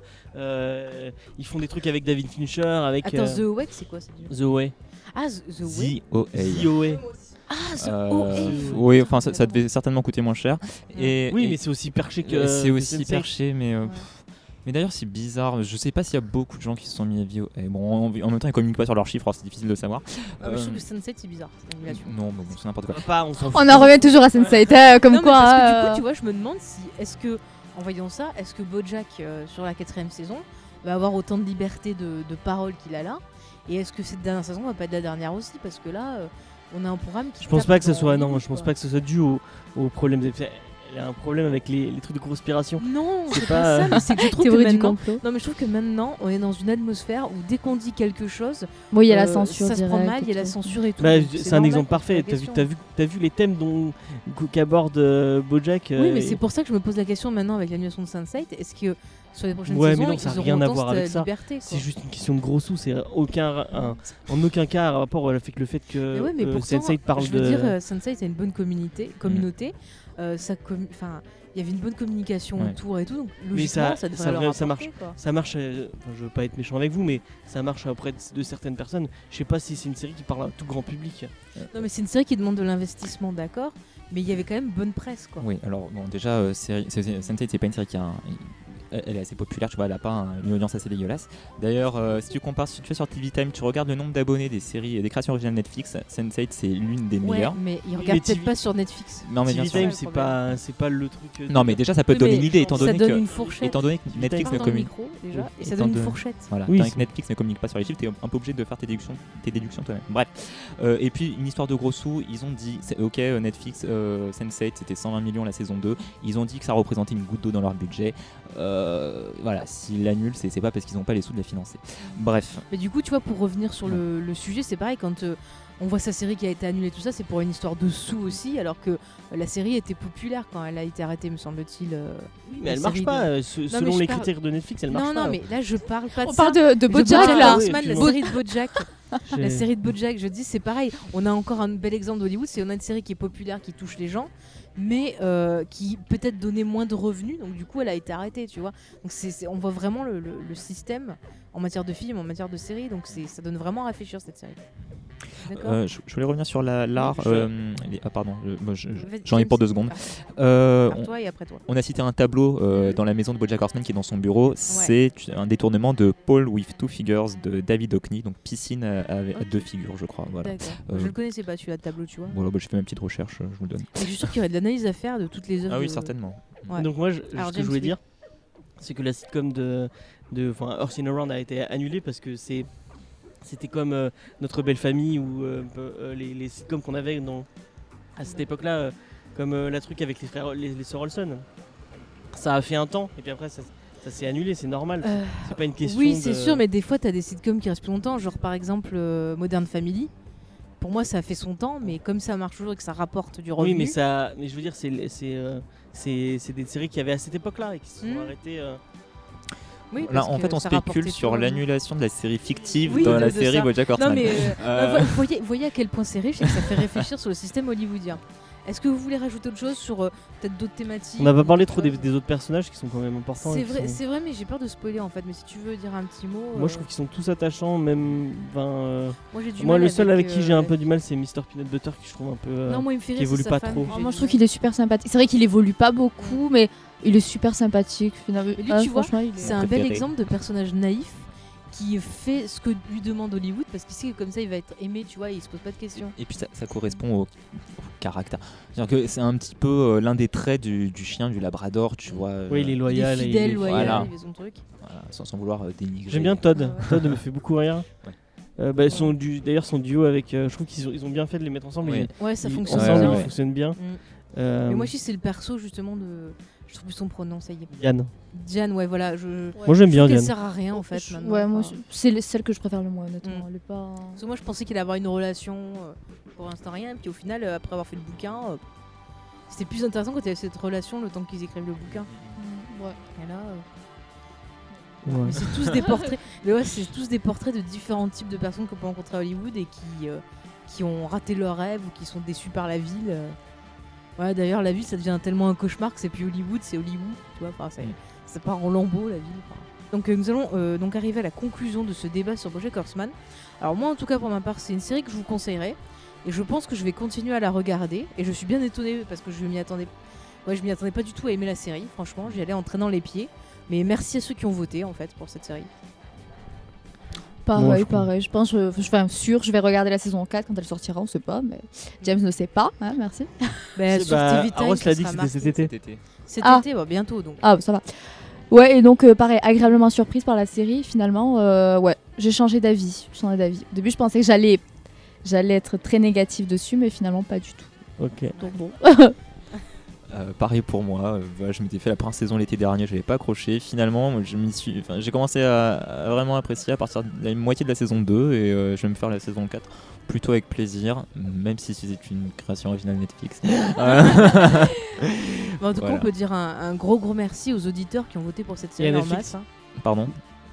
Euh, ils font des trucs avec David Fincher, avec Attends, euh, The Awake, c'est quoi ça déjà The O A. Ah, The, The Awake. The O A. The O A. Ah, The Euh, O A. oui, enfin ça, ça devait certainement coûter moins cher. Et, Oui, et- mais c'est aussi perché que. Euh, c'est que aussi Sense eight. perché, mais. euh, Ouais. pff. Mais d'ailleurs, c'est bizarre. Je sais pas s'il y a beaucoup de gens qui se sont mis à V O A. Bon, en, en même temps, ils communiquent pas sur leurs chiffres, alors c'est difficile de savoir. Ah, mais je Euh, trouve que Sense eight c'est bizarre, cette annulation. non, mais bon, c'est n'importe quoi. On va pas, on s'en fout. On en revient toujours à Sense eight, hein, comme Non, mais quoi. parce que du euh, coup, tu vois, je me demande si, est-ce que, en voyant ça, est-ce que Bojack, euh, sur la quatrième saison, va avoir autant de liberté de, de parole qu'il a là. Et est-ce que cette dernière saison va pas être la dernière aussi? Parce que là, euh, on a un programme qui. Je pense tape pas que ce dans soit les non, bouts, je pense quoi. pas que ce soit dû au, au problème. de- Elle a un problème avec les, les trucs de conspiration. Non, C'est c'est pas, pas, euh, ça, mais c'est que je trouve que Théorie du maintenant. complot. Non, mais je trouve que maintenant, on est dans une atmosphère où dès qu'on dit quelque chose, Bon, il y a la euh, censure ça se prend directe mal, il y a et la tout. censure et tout. Bah, Donc, c'est un normal exemple qu'on se pose parfait. la T'as vu, question. t'as vu, t'as vu les thèmes dont qu'aborde euh, Bojack. Oui, euh, mais et- c'est pour ça que je me pose la question maintenant avec l'annulation de Sense eight. Est-ce que sur les prochaines Ouais, mais saisons, non, ça a ils auront rien à autant voir cette avec ça. liberté, quoi. C'est juste une question de gros sous. C'est aucun, un- en aucun cas un rapport avec le fait que Mais ouais, mais euh, pourtant, Sense eight parle je veux de. dire, euh, Sense eight a une bonne communauté. communauté euh, ça commu- enfin, il y avait une bonne communication Ouais. autour et tout, donc Mais logiquement, ça- ça, devrait ça leur vra- ça rapporter, quoi. Ça marche, euh, enfin, je veux pas être méchant avec vous, mais ça marche auprès de, de certaines personnes. Je sais pas si c'est une série qui parle à un tout grand public. Non, mais c'est une série qui demande de l'investissement, d'accord, mais il y avait quand même bonne presse, quoi. Oui, alors bon, déjà, euh, série- c'est- c'est- Sense eight, c'est pas une série qui a un- elle elle est assez populaire, tu vois, elle a pas un- une audience assez dégueulasse. D'ailleurs, euh, si tu compares, si tu fais sur T V Time, tu regardes le nombre d'abonnés des séries et des créations originales Netflix, Sense eight c'est l'une des Ouais, meilleures. mais ils Mais regardent T V peut-être pas sur Netflix. Non, mais bien T V sûr. Time, le c'est problème. pas, c'est pas le truc. euh, Non, mais déjà, ça peut te Oui, donner mais une idée, étant ça donné donne que, une fourchette. étant donné que Netflix Parle ne dans le communique. micro, déjà, et ça Étant donne une de- fourchette. Voilà, Oui, tant c'est- que Netflix ne communique pas sur les chiffres, t'es un peu obligé de faire tes déductions, tes déductions toi-même. Bref. Euh, et puis, une histoire de gros sous, ils ont dit, c'est- ok, euh, Netflix, euh, Sense eight, c'était cent vingt millions la saison deux. Ils ont dit que ça représentait une goutte d'eau dans leur budget. Euh, voilà, s'ils l'annulent, c'est c'est pas parce qu'ils n'ont pas les sous de la financer. Bref. Mais du coup, tu vois, pour revenir sur le, le sujet, c'est pareil, quand euh, on voit sa série qui a été annulée, tout ça, c'est pour une histoire de sous aussi, alors que euh, la série était populaire quand elle a été arrêtée, me semble-t-il. euh. Mais elle la marche série pas. de- euh, se- mais selon je les parle- critères de Netflix, elle marche Non, pas. non, mais là, je parle pas de On ça. parle de, de De Bojack ah, là. oui, Horseman, la excuse-moi. série de Bojack. J'ai- La série de Bojack, je dis, c'est pareil. On a encore un bel exemple d'Hollywood, c'est on a une série qui est populaire, qui touche les gens, mais euh, qui peut-être donnait moins de revenus, donc du coup elle a été arrêtée, tu vois. Donc c'est, c'est- on voit vraiment le, le- le système en matière de films, en matière de séries, donc c'est, ça donne vraiment à réfléchir cette série. D'accord. Euh, je, je voulais revenir sur la- l'art. Je- euh, les- ah, pardon, je- moi, je- je- Vas-y, j'en ai James. pour deux secondes. Ah, Euh, par on- toi et après toi. On a cité un tableau euh, dans la maison de Bojack Horseman qui est dans son bureau. C'est un détournement de Paul with Two Figures de David Hockney, donc piscine à, à- à Ok. deux figures, je crois. Voilà. D'accord. Euh, Je le connaissais pas, celui-là de tableau, tu vois. Voilà, bah, j'ai fait ma petite recherche, euh, je vous le donne. Et je suis sûr qu'il y aurait de l'analyse à faire de toutes les œuvres. Ah oui, de- certainement. Ouais. Donc moi, je- Alors, ce que James, je voulais oui. dire, c'est que la sitcom de, de enfin, Earth in Around a été annulée parce que c'est, c'était comme euh, Notre Belle Famille ou euh, euh, les, les sitcoms qu'on avait dans, à cette époque-là, euh, comme euh, la truc avec les frères, les, les sœurs Olsen. Ça a fait un temps et puis après ça, ça s'est annulé, c'est normal. Euh, C'est pas une question. oui, de- c'est sûr, mais des fois, tu as des sitcoms qui restent plus longtemps, genre par exemple euh, Modern Family. pour moi, ça a fait son temps, mais comme ça marche toujours et que ça rapporte du Oui, revenu. mais ça, mais je veux dire, c'est c'est euh, c'est c'est des séries qu'il y avait à cette époque-là et qui se sont Mm. arrêtées. euh, Oui, Là, parce en que fait, on ça rapportait spécule sur tout le revenu. l'annulation de la série fictive Oui, dans de- la de série ça. BoJack Horseman. Non, mais euh, Euh, euh, voyez, voyez à quel point c'est riche et que ça fait réfléchir sur le système hollywoodien. Est-ce que vous voulez rajouter autre chose sur euh, peut-être d'autres thématiques On n'a pas ou parlé autre trop des, chose des autres personnages qui sont quand même importants. C'est et qui vrai, sont- c'est vrai, mais j'ai peur de spoiler en fait. Mais si tu veux dire un petit mot. Moi, je euh, trouve qu'ils sont tous attachants, même. ben, euh, moi, j'ai du Moi, mal le seul avec qui euh, j'ai un la- peu du mal, c'est mister Peanut Butter, qui je trouve un peu. euh, Non, moi, il me fait qui rire, c'est évolue sa pas femme trop. que Oh, j'ai moi, du je trouve mal. qu'il est super sympathique. C'est vrai qu'il évolue pas beaucoup, mais il est super sympathique. Finalement, Mais lui, Ah, tu vois, franchement, il est- C'est un bel préféré. exemple de personnage naïf qui fait ce que lui demande Hollywood parce qu'il sait que comme ça il va être aimé, tu vois, et il se pose pas de questions. Et puis ça, ça correspond au, au caractère. C'est-à-dire que c'est un petit peu euh, l'un des traits du, du chien, du labrador, tu vois. euh, Oui, il est Il loyal. est et il fidèle, est- loyal, voilà. il fait son truc. voilà, sans, sans vouloir euh, dénigrer. J'aime bien Todd. Ouais. Todd me fait beaucoup rire. Ouais. Euh, bah, son du... D'ailleurs, son duo avec. euh, je trouve qu'ils ont, ils ont bien fait de les mettre ensemble. Ouais. Ils- Ouais, ça ils- fonctionne ensemble, bien. ils ouais. fonctionnent bien. Mm. Euh, Mais moi aussi c'est le perso justement de. Je trouve plus son pronom, ça y est. Yann. Diane, ouais, voilà. Je... Moi, j'aime je bien trouve qu'elle Diane. sert à rien en fait. Je- maintenant. Ouais, moi, Enfin, c'est le- celle que je préfère le moins, honnêtement. Mm. Elle est pas. parce que moi je pensais qu'il allait avoir une relation euh, pour l'instant rien, et puis au final, euh, après avoir fait le bouquin, euh, c'était plus intéressant quand il y avait cette relation le temps qu'ils écrivent le bouquin. Mm, ouais. Et là. euh, Ouais. Mais c'est tous des portraits. Mais ouais, c'est tous des portraits de différents types de personnes qu'on peut rencontrer à Hollywood et qui, euh, qui ont raté leur rêve ou qui sont déçus par la ville. euh. Ouais, d'ailleurs, la ville, ça devient tellement un cauchemar que c'est plus Hollywood, c'est Hollywood. Tu vois, enfin, c'est, Mm. ça part en lambeaux la ville. enfin. Donc, euh, nous allons euh, donc arriver à la conclusion de ce débat sur BoJack Horseman. Alors moi, en tout cas, pour ma part, c'est une série que je vous conseillerais et je pense que je vais continuer à la regarder. Et je suis bien étonnée parce que je m'y attendais. Ouais, je m'y attendais pas du tout à aimer la série. Franchement, j'y allais en traînant les pieds. Mais merci à ceux qui ont voté en fait pour cette série. Pareil, Non, je crois. pareil. Je pense, je, je, enfin, sûr, je vais regarder la saison quatre quand elle sortira, on sait pas, mais James ne sait pas, hein, merci. Bah, C'est- sur bah, T V Time, Aros ça l'a dit sera que c'était marqué cet été. Cet été. Cet Ah. été, bah, bientôt donc. Ah, ça va. Ouais, et donc, euh, pareil, agréablement surprise par la série, finalement, euh, ouais, j'ai changé d'avis. J'ai changé d'avis. Au début, je pensais que j'allais, j'allais être très négative dessus, mais finalement, pas du tout. Ok. Donc bon. Euh, pareil pour moi, euh, voilà, je m'étais fait la première saison l'été dernier, j'avais pas accroché. Finalement, moi, je m'y suis, enfin, j'ai commencé à, à vraiment apprécier à partir de la moitié de la saison deux et euh, je vais me faire la saison quatre plutôt avec plaisir, même si c'est une création originale Netflix. Euh, Bah, en tout cas, Voilà. on peut dire un, un gros gros merci aux auditeurs qui ont voté pour cette série Et à en Netflix. masse. hein. Pardon.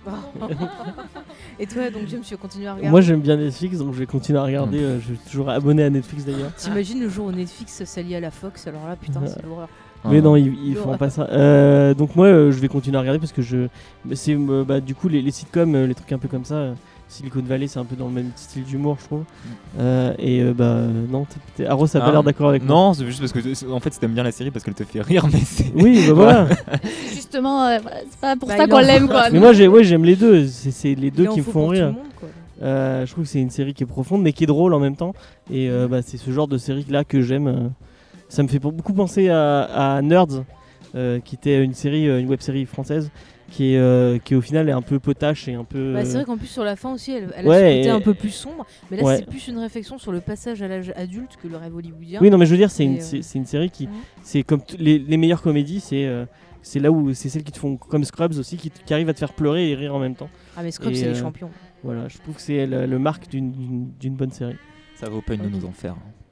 Et toi, donc James, tu vas continuer à regarder. Moi, j'aime bien Netflix, donc je vais continuer à regarder. euh, je suis toujours abonné à Netflix d'ailleurs. T'imagines le jour où Netflix s'allie à la Fox, alors là, putain, c'est l'horreur. Mais Ah. non, ils, ils Non. font pas ça. Euh, donc moi, euh, je vais continuer à regarder parce que je, bah, c'est euh, bah, du coup les, les sitcoms, euh, les trucs un peu comme ça. euh, Silicon Valley, c'est un peu dans le même style d'humour, je trouve. Euh, et euh, bah euh, non, t'es- t'es- Arros a pas Ah, l'air d'accord avec moi. Non, c'est juste parce que en fait, si t'aimes bien la série parce qu'elle te fait rire, mais c'est. Oui, bah voilà. Justement, euh, voilà, c'est pas pour Bah, ça il qu'on en l'aime, faut. quoi. Mais moi, j'ai, ouais, j'aime les deux. C'est, c'est les deux Il en qui me faut font pour tout rire. le monde, quoi. Euh, je trouve que c'est une série qui est profonde, mais qui est drôle en même temps. Et euh, bah, c'est ce genre de série là que j'aime. euh. Ça me fait beaucoup penser à, à Nerds, euh, qui était une série, euh, une web série française, qui est, euh, qui au final est un peu potache et un peu. Bah, c'est euh, vrai qu'en plus sur la fin aussi elle, elle a Ouais, ce côté et- un peu plus sombre, mais là Ouais. c'est plus une réflexion sur le passage à l'âge adulte que le rêve hollywoodien. Oui, non, mais je veux dire, c'est Et, une, euh, c'est, c'est une série qui, Mhm. c'est comme t- les, les meilleures comédies, c'est, euh, c'est là où c'est celles qui te font comme Scrubs aussi, qui, t- qui arrivent à te faire pleurer et rire en même temps. Ah mais Scrubs Et, c'est les euh, champions. Voilà, je trouve que c'est le, le marque d'une, d'une, d'une bonne série. Ça vaut pas une de nous en faire.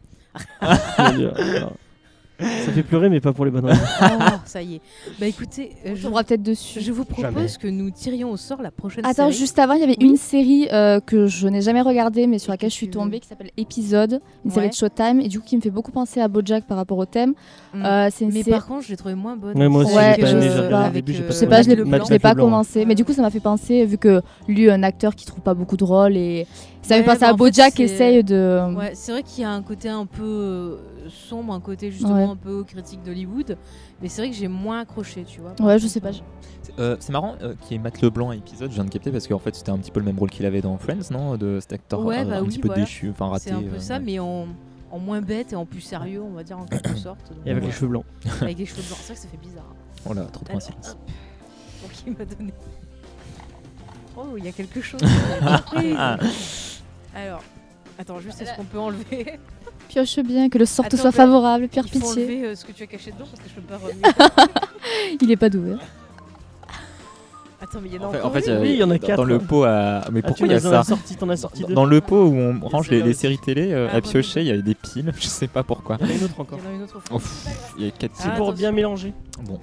Je veux dire, voilà. Ça fait pleurer, mais pas pour les bonnes raisons. Oh, ça y est. Bah écoutez, euh, On je, tombera peut-être dessus. je vous propose Jamais. que nous tirions au sort la prochaine Attends, série. juste avant, il y avait Oui. une série euh, que je n'ai jamais regardée, mais sur Et laquelle que je suis tu- tombée, qui s'appelle Épisode, une série Ouais. de Showtime, et du coup qui me fait beaucoup penser à BoJack par rapport au thème. Mm. Euh, c'est une Mais série. par contre, je l'ai trouvé moins bonne. Ouais, moi aussi, Ouais, j'ai pas je aimé, sais j'ai regardé pas. le début, j'ai Avec, pas Je sais euh, pas, je l'ai, Matt Blanc. je l'ai pas Blanc. commencé, mais du coup ça m'a fait penser, vu que lui, un acteur qui trouve pas beaucoup de rôles, et ça m'a Ouais, fait penser bah, à en fait, BoJack qui c'est- essaye de. Ouais, c'est vrai qu'il y a un côté un peu euh, sombre, un côté justement Ouais. un peu critique d'Hollywood, mais c'est vrai que j'ai moins accroché, tu vois. Ouais, je sais pas. je- C'est euh, c'est marrant euh, qu'il y ait Matt Leblanc à épisode, je viens de capter parce qu'en fait c'était un petit peu le même rôle qu'il avait dans Friends, non? De cet acteur Ouais, euh, bah un oui, petit peu voilà. déchu, enfin raté. C'est un peu euh, ça, ouais. mais en, en moins bête et en plus sérieux, on va dire en quelque sorte. Donc, Et avec ouais. les cheveux blancs. Avec les cheveux blancs, c'est vrai que ça fait bizarre. hein. Voilà, trop de Alors, coïncidence. hop. Donc il m'a donné. Oh, il y a quelque chose. Une surprise. Alors, attends, juste est-ce qu'on peut enlever Pioche bien, que le sort te Attends, soit bah, favorable, Pierre Il faut Pitié. enlever euh, ce que tu as caché dedans parce que je peux pas revenir. Il est pas doué. Attends, mais il y en a En fait, encore en fait, une. Oui, il y en a dans- quatre. Dans le pot à. Mais Ah, pourquoi tu il y a les en as ça sorti, t'en as sorti deux. Dans le pot où on range les, celle-là les aussi. séries télé euh, Ah, à piocher, il y avait des piles, je sais pas pourquoi. Il y en a une autre encore. Il y en a une autre fois. Oh, pff, il y a quatre Ah, C'est piles. pour attention. bien mélanger. Bon.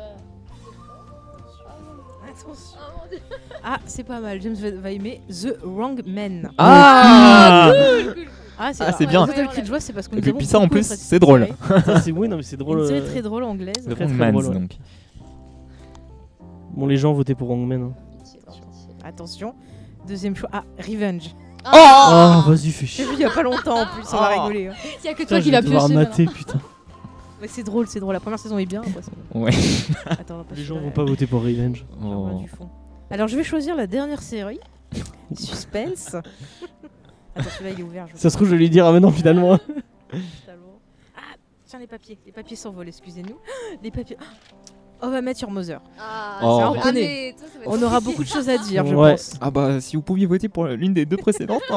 Attention. Ah, c'est pas mal. James va, va aimer The Wrong Man. Ah Ah, Ah, c'est bien. Le cri de joie, c'est parce que Et nous puis- avons puis ça, en beaucoup plus, apprécié c'est cette drôle. série. Ça, c'est oui, non, mais c'est drôle. Une série euh, très drôle anglaise. The très, Wrong très Mans, drôle, ouais. donc. Bon, les gens votaient pour Hangman. Hein. Attention. Deuxième choix. Ah, Revenge. Oh, vas-y, fais J'ai chier. vu il y a pas longtemps en plus, on va Oh. rigoler. hein. Il y a que Putain, toi je qui vais vas devoir piocher. mater, putain. Mais c'est drôle, c'est drôle. La première saison est bien. après, c'est- Ouais. Attends, on va pas Les gens celui-là, vont pas voter pour Revenge. j'en vois Oh. du fond. Alors, je vais choisir la dernière série. Suspense. Attends, celui-là il est ouvert. Je Ça se trouve, je vais lui dire, ah, mais non, finalement. Ah, tiens les papiers. Les papiers s'envolent, excusez-nous. Les papiers. Oh, on va mettre sur Mother. Ah, Oh. Ça, on connaît. On aura beaucoup de choses à dire, je Ouais. pense. Ah bah, si vous pouviez voter pour l'une des deux précédentes, hein.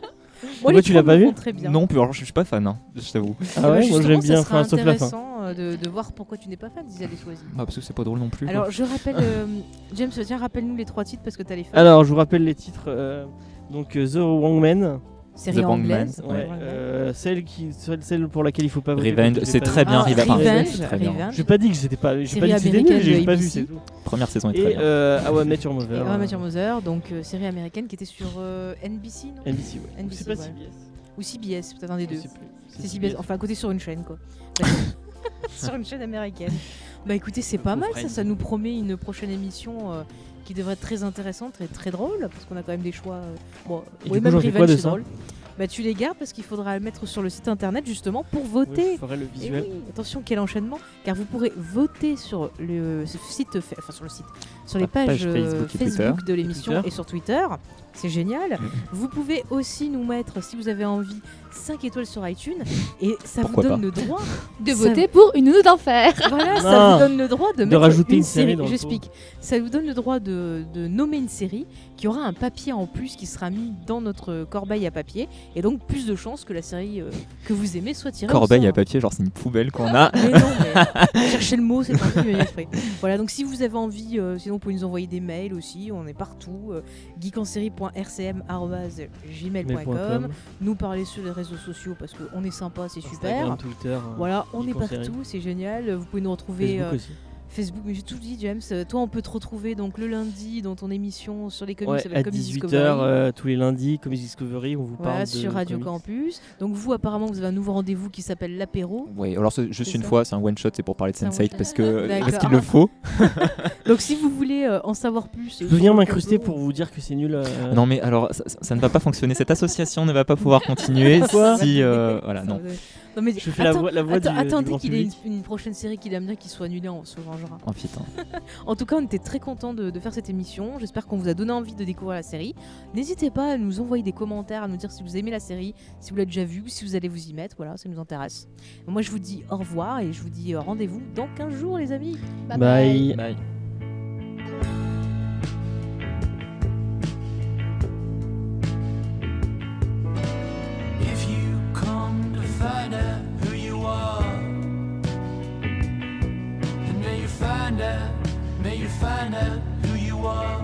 Moi, Pourquoi les tu l'as trois pas me vu vont très bien. Non, puis alors, je suis pas fan, hein, je t'avoue. Ah Eh ben, ouais, moi justement, j'aime ça bien, sera enfin, sauf la fin. intéressant euh, de, de voir pourquoi tu n'es pas fan d'Isabelle Choisy. Bah, parce que c'est pas drôle non plus. quoi. Alors, je rappelle, euh, James, tiens, rappelle-nous les trois titres parce que t'as les fans. Alors, je vous rappelle les titres. euh, donc, euh, The Wrong Man. Série The Wrong anglaise. Man, ouais. Wrong Man. euh, celle, qui, celle, celle pour laquelle il faut pas voter. Revenge, parce que j'ai c'est pas très vu. bien, Ah, Revenge. Revenge, c'est très bien. Revenge. J'ai pas dit que c'était pas. J'ai Série pas dit que c'était américaine nul, j'ai de pas A B vu, C. c'est tout. Première saison est très Et bien. euh, Ah ouais, Met Your Et Mother. How I Met Your Mother, donc euh, série américaine qui était sur euh, N B C, non N B C, ouais. N B C, C'est pas ouais. C B S. Ou C B S, peut-être un des Je deux. sais plus. C'est C B S, enfin à côté sur une chaîne quoi. Bref. Sur une chaîne américaine. Bah écoutez, c'est pas mal ça, Friends. ça nous promet une prochaine émission euh, qui devrait être très intéressante et très drôle parce qu'on a quand même des choix. euh, Bon, Et oui, du coup, même j'en fais quoi Revenge de c'est ça drôle. Bah tu les gardes parce qu'il faudra le mettre sur le site internet justement pour Ouais, voter. je ferai le Et visuel. oui, attention, quel enchaînement, car vous pourrez voter sur le site, fa- enfin sur le site, sur les La page pages euh, Facebook et Facebook de l'émission Twitter. et sur Twitter. C'est génial. Vous pouvez aussi nous mettre, si vous avez envie, cinq étoiles sur iTunes et ça Pourquoi vous donne pas. le droit. De Ça- voter pour une nounou d'enfer. Voilà, ça Non. vous donne le droit de, mettre rajouter une une série série. dans le J'explique. Ça vous donne le droit de, de nommer une série qui aura un papier en plus qui sera mis dans notre corbeille à papier et donc plus de chances que la série euh, que vous aimez soit tirée. au Corbeille sort. à papier, genre c'est une poubelle qu'on a. Mais non, mais cherchez le mot, c'est un truc bien exprès. Voilà, donc si vous avez envie, euh, sinon vous pouvez nous envoyer des mails aussi, on est partout, euh, geekenserie point r c m arobase gmail point com, nous parler sur les réseaux sociaux parce qu'on est sympa, c'est super. Instagram, Twitter. euh, Voilà, on est Geek en série. partout, c'est génial. Vous pouvez nous retrouver Facebook euh, aussi. Facebook, mais j'ai tout dit, James. Euh, Toi, on peut te retrouver donc le lundi dans ton émission sur les comics Ouais, avec à Comics dix-huit Discovery. heures euh, tous les lundis, Comics Discovery, on vous Voilà, parle de sur Radio comics. Campus. Donc vous, apparemment, vous avez un nouveau rendez-vous qui s'appelle l'apéro. Ouais, alors c'est juste C'est une ça. fois, c'est un one shot, c'est pour parler de C'est un Sense eight one- parce que D'accord. parce qu'il le faut. Donc si vous voulez euh, en savoir plus, Je peux venir m'incruster pour vous dire que c'est nul. euh, Non mais alors ça, ça- ça ne va pas fonctionner. Cette association ne va pas pouvoir continuer Pourquoi si euh, voilà non. Non, mais Je fais la attends- voix, la voix attends- du, du attendez grand qu'il ait une, public. une prochaine série qu'il aime bien qui soit annulée, on se vengera. Oh putain. En tout cas, on était très contents de, de faire cette émission. J'espère qu'on vous a donné envie de découvrir la série. N'hésitez pas à nous envoyer des commentaires, à nous dire si vous aimez la série, si vous l'avez déjà vue, si vous allez vous y mettre. Voilà, ça nous intéresse. Moi, je vous dis au revoir et je vous dis euh, rendez-vous dans quinze jours, les amis. Bye. Bye. If you come to find out who you are, then may you find out, may you find out who you are.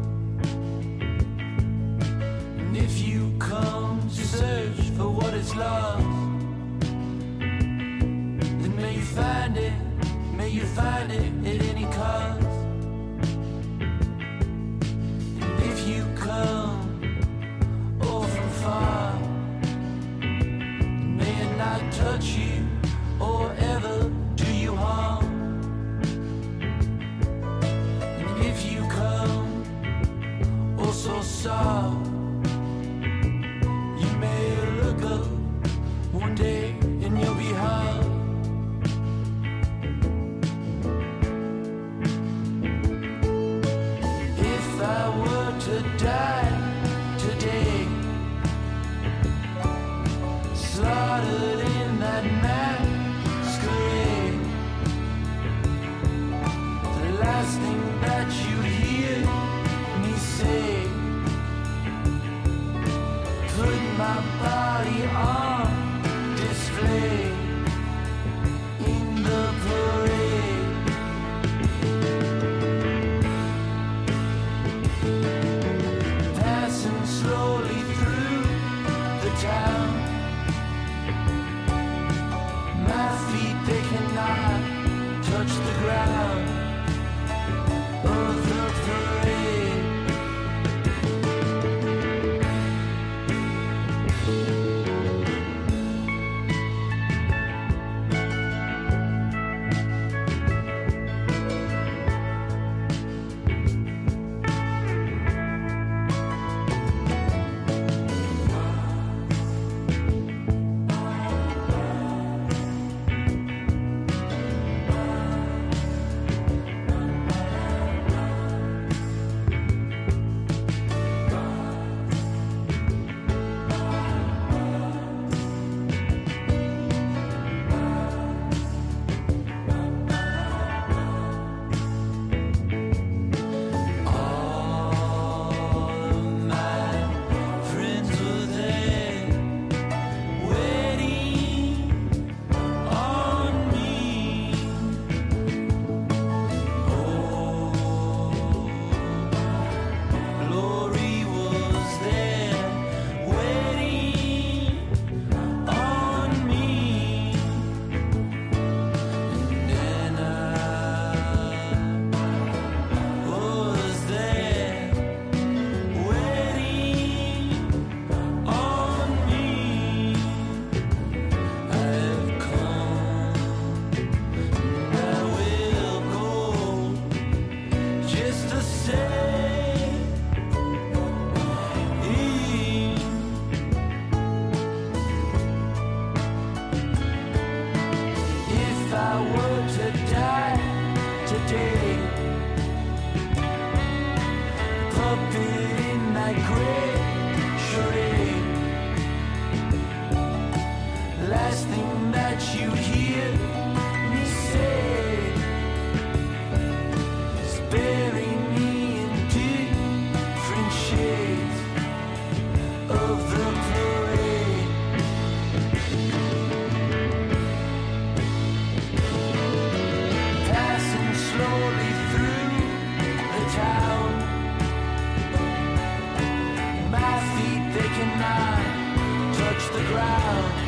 And if you come to search for what is lost, then may you find it, may you find it at any cost. And if you come all from far, may it not touch you or ever do you harm. And if you come oh so soft, you may look up one day and you'll be hard. touch the ground of the parade. Touch the ground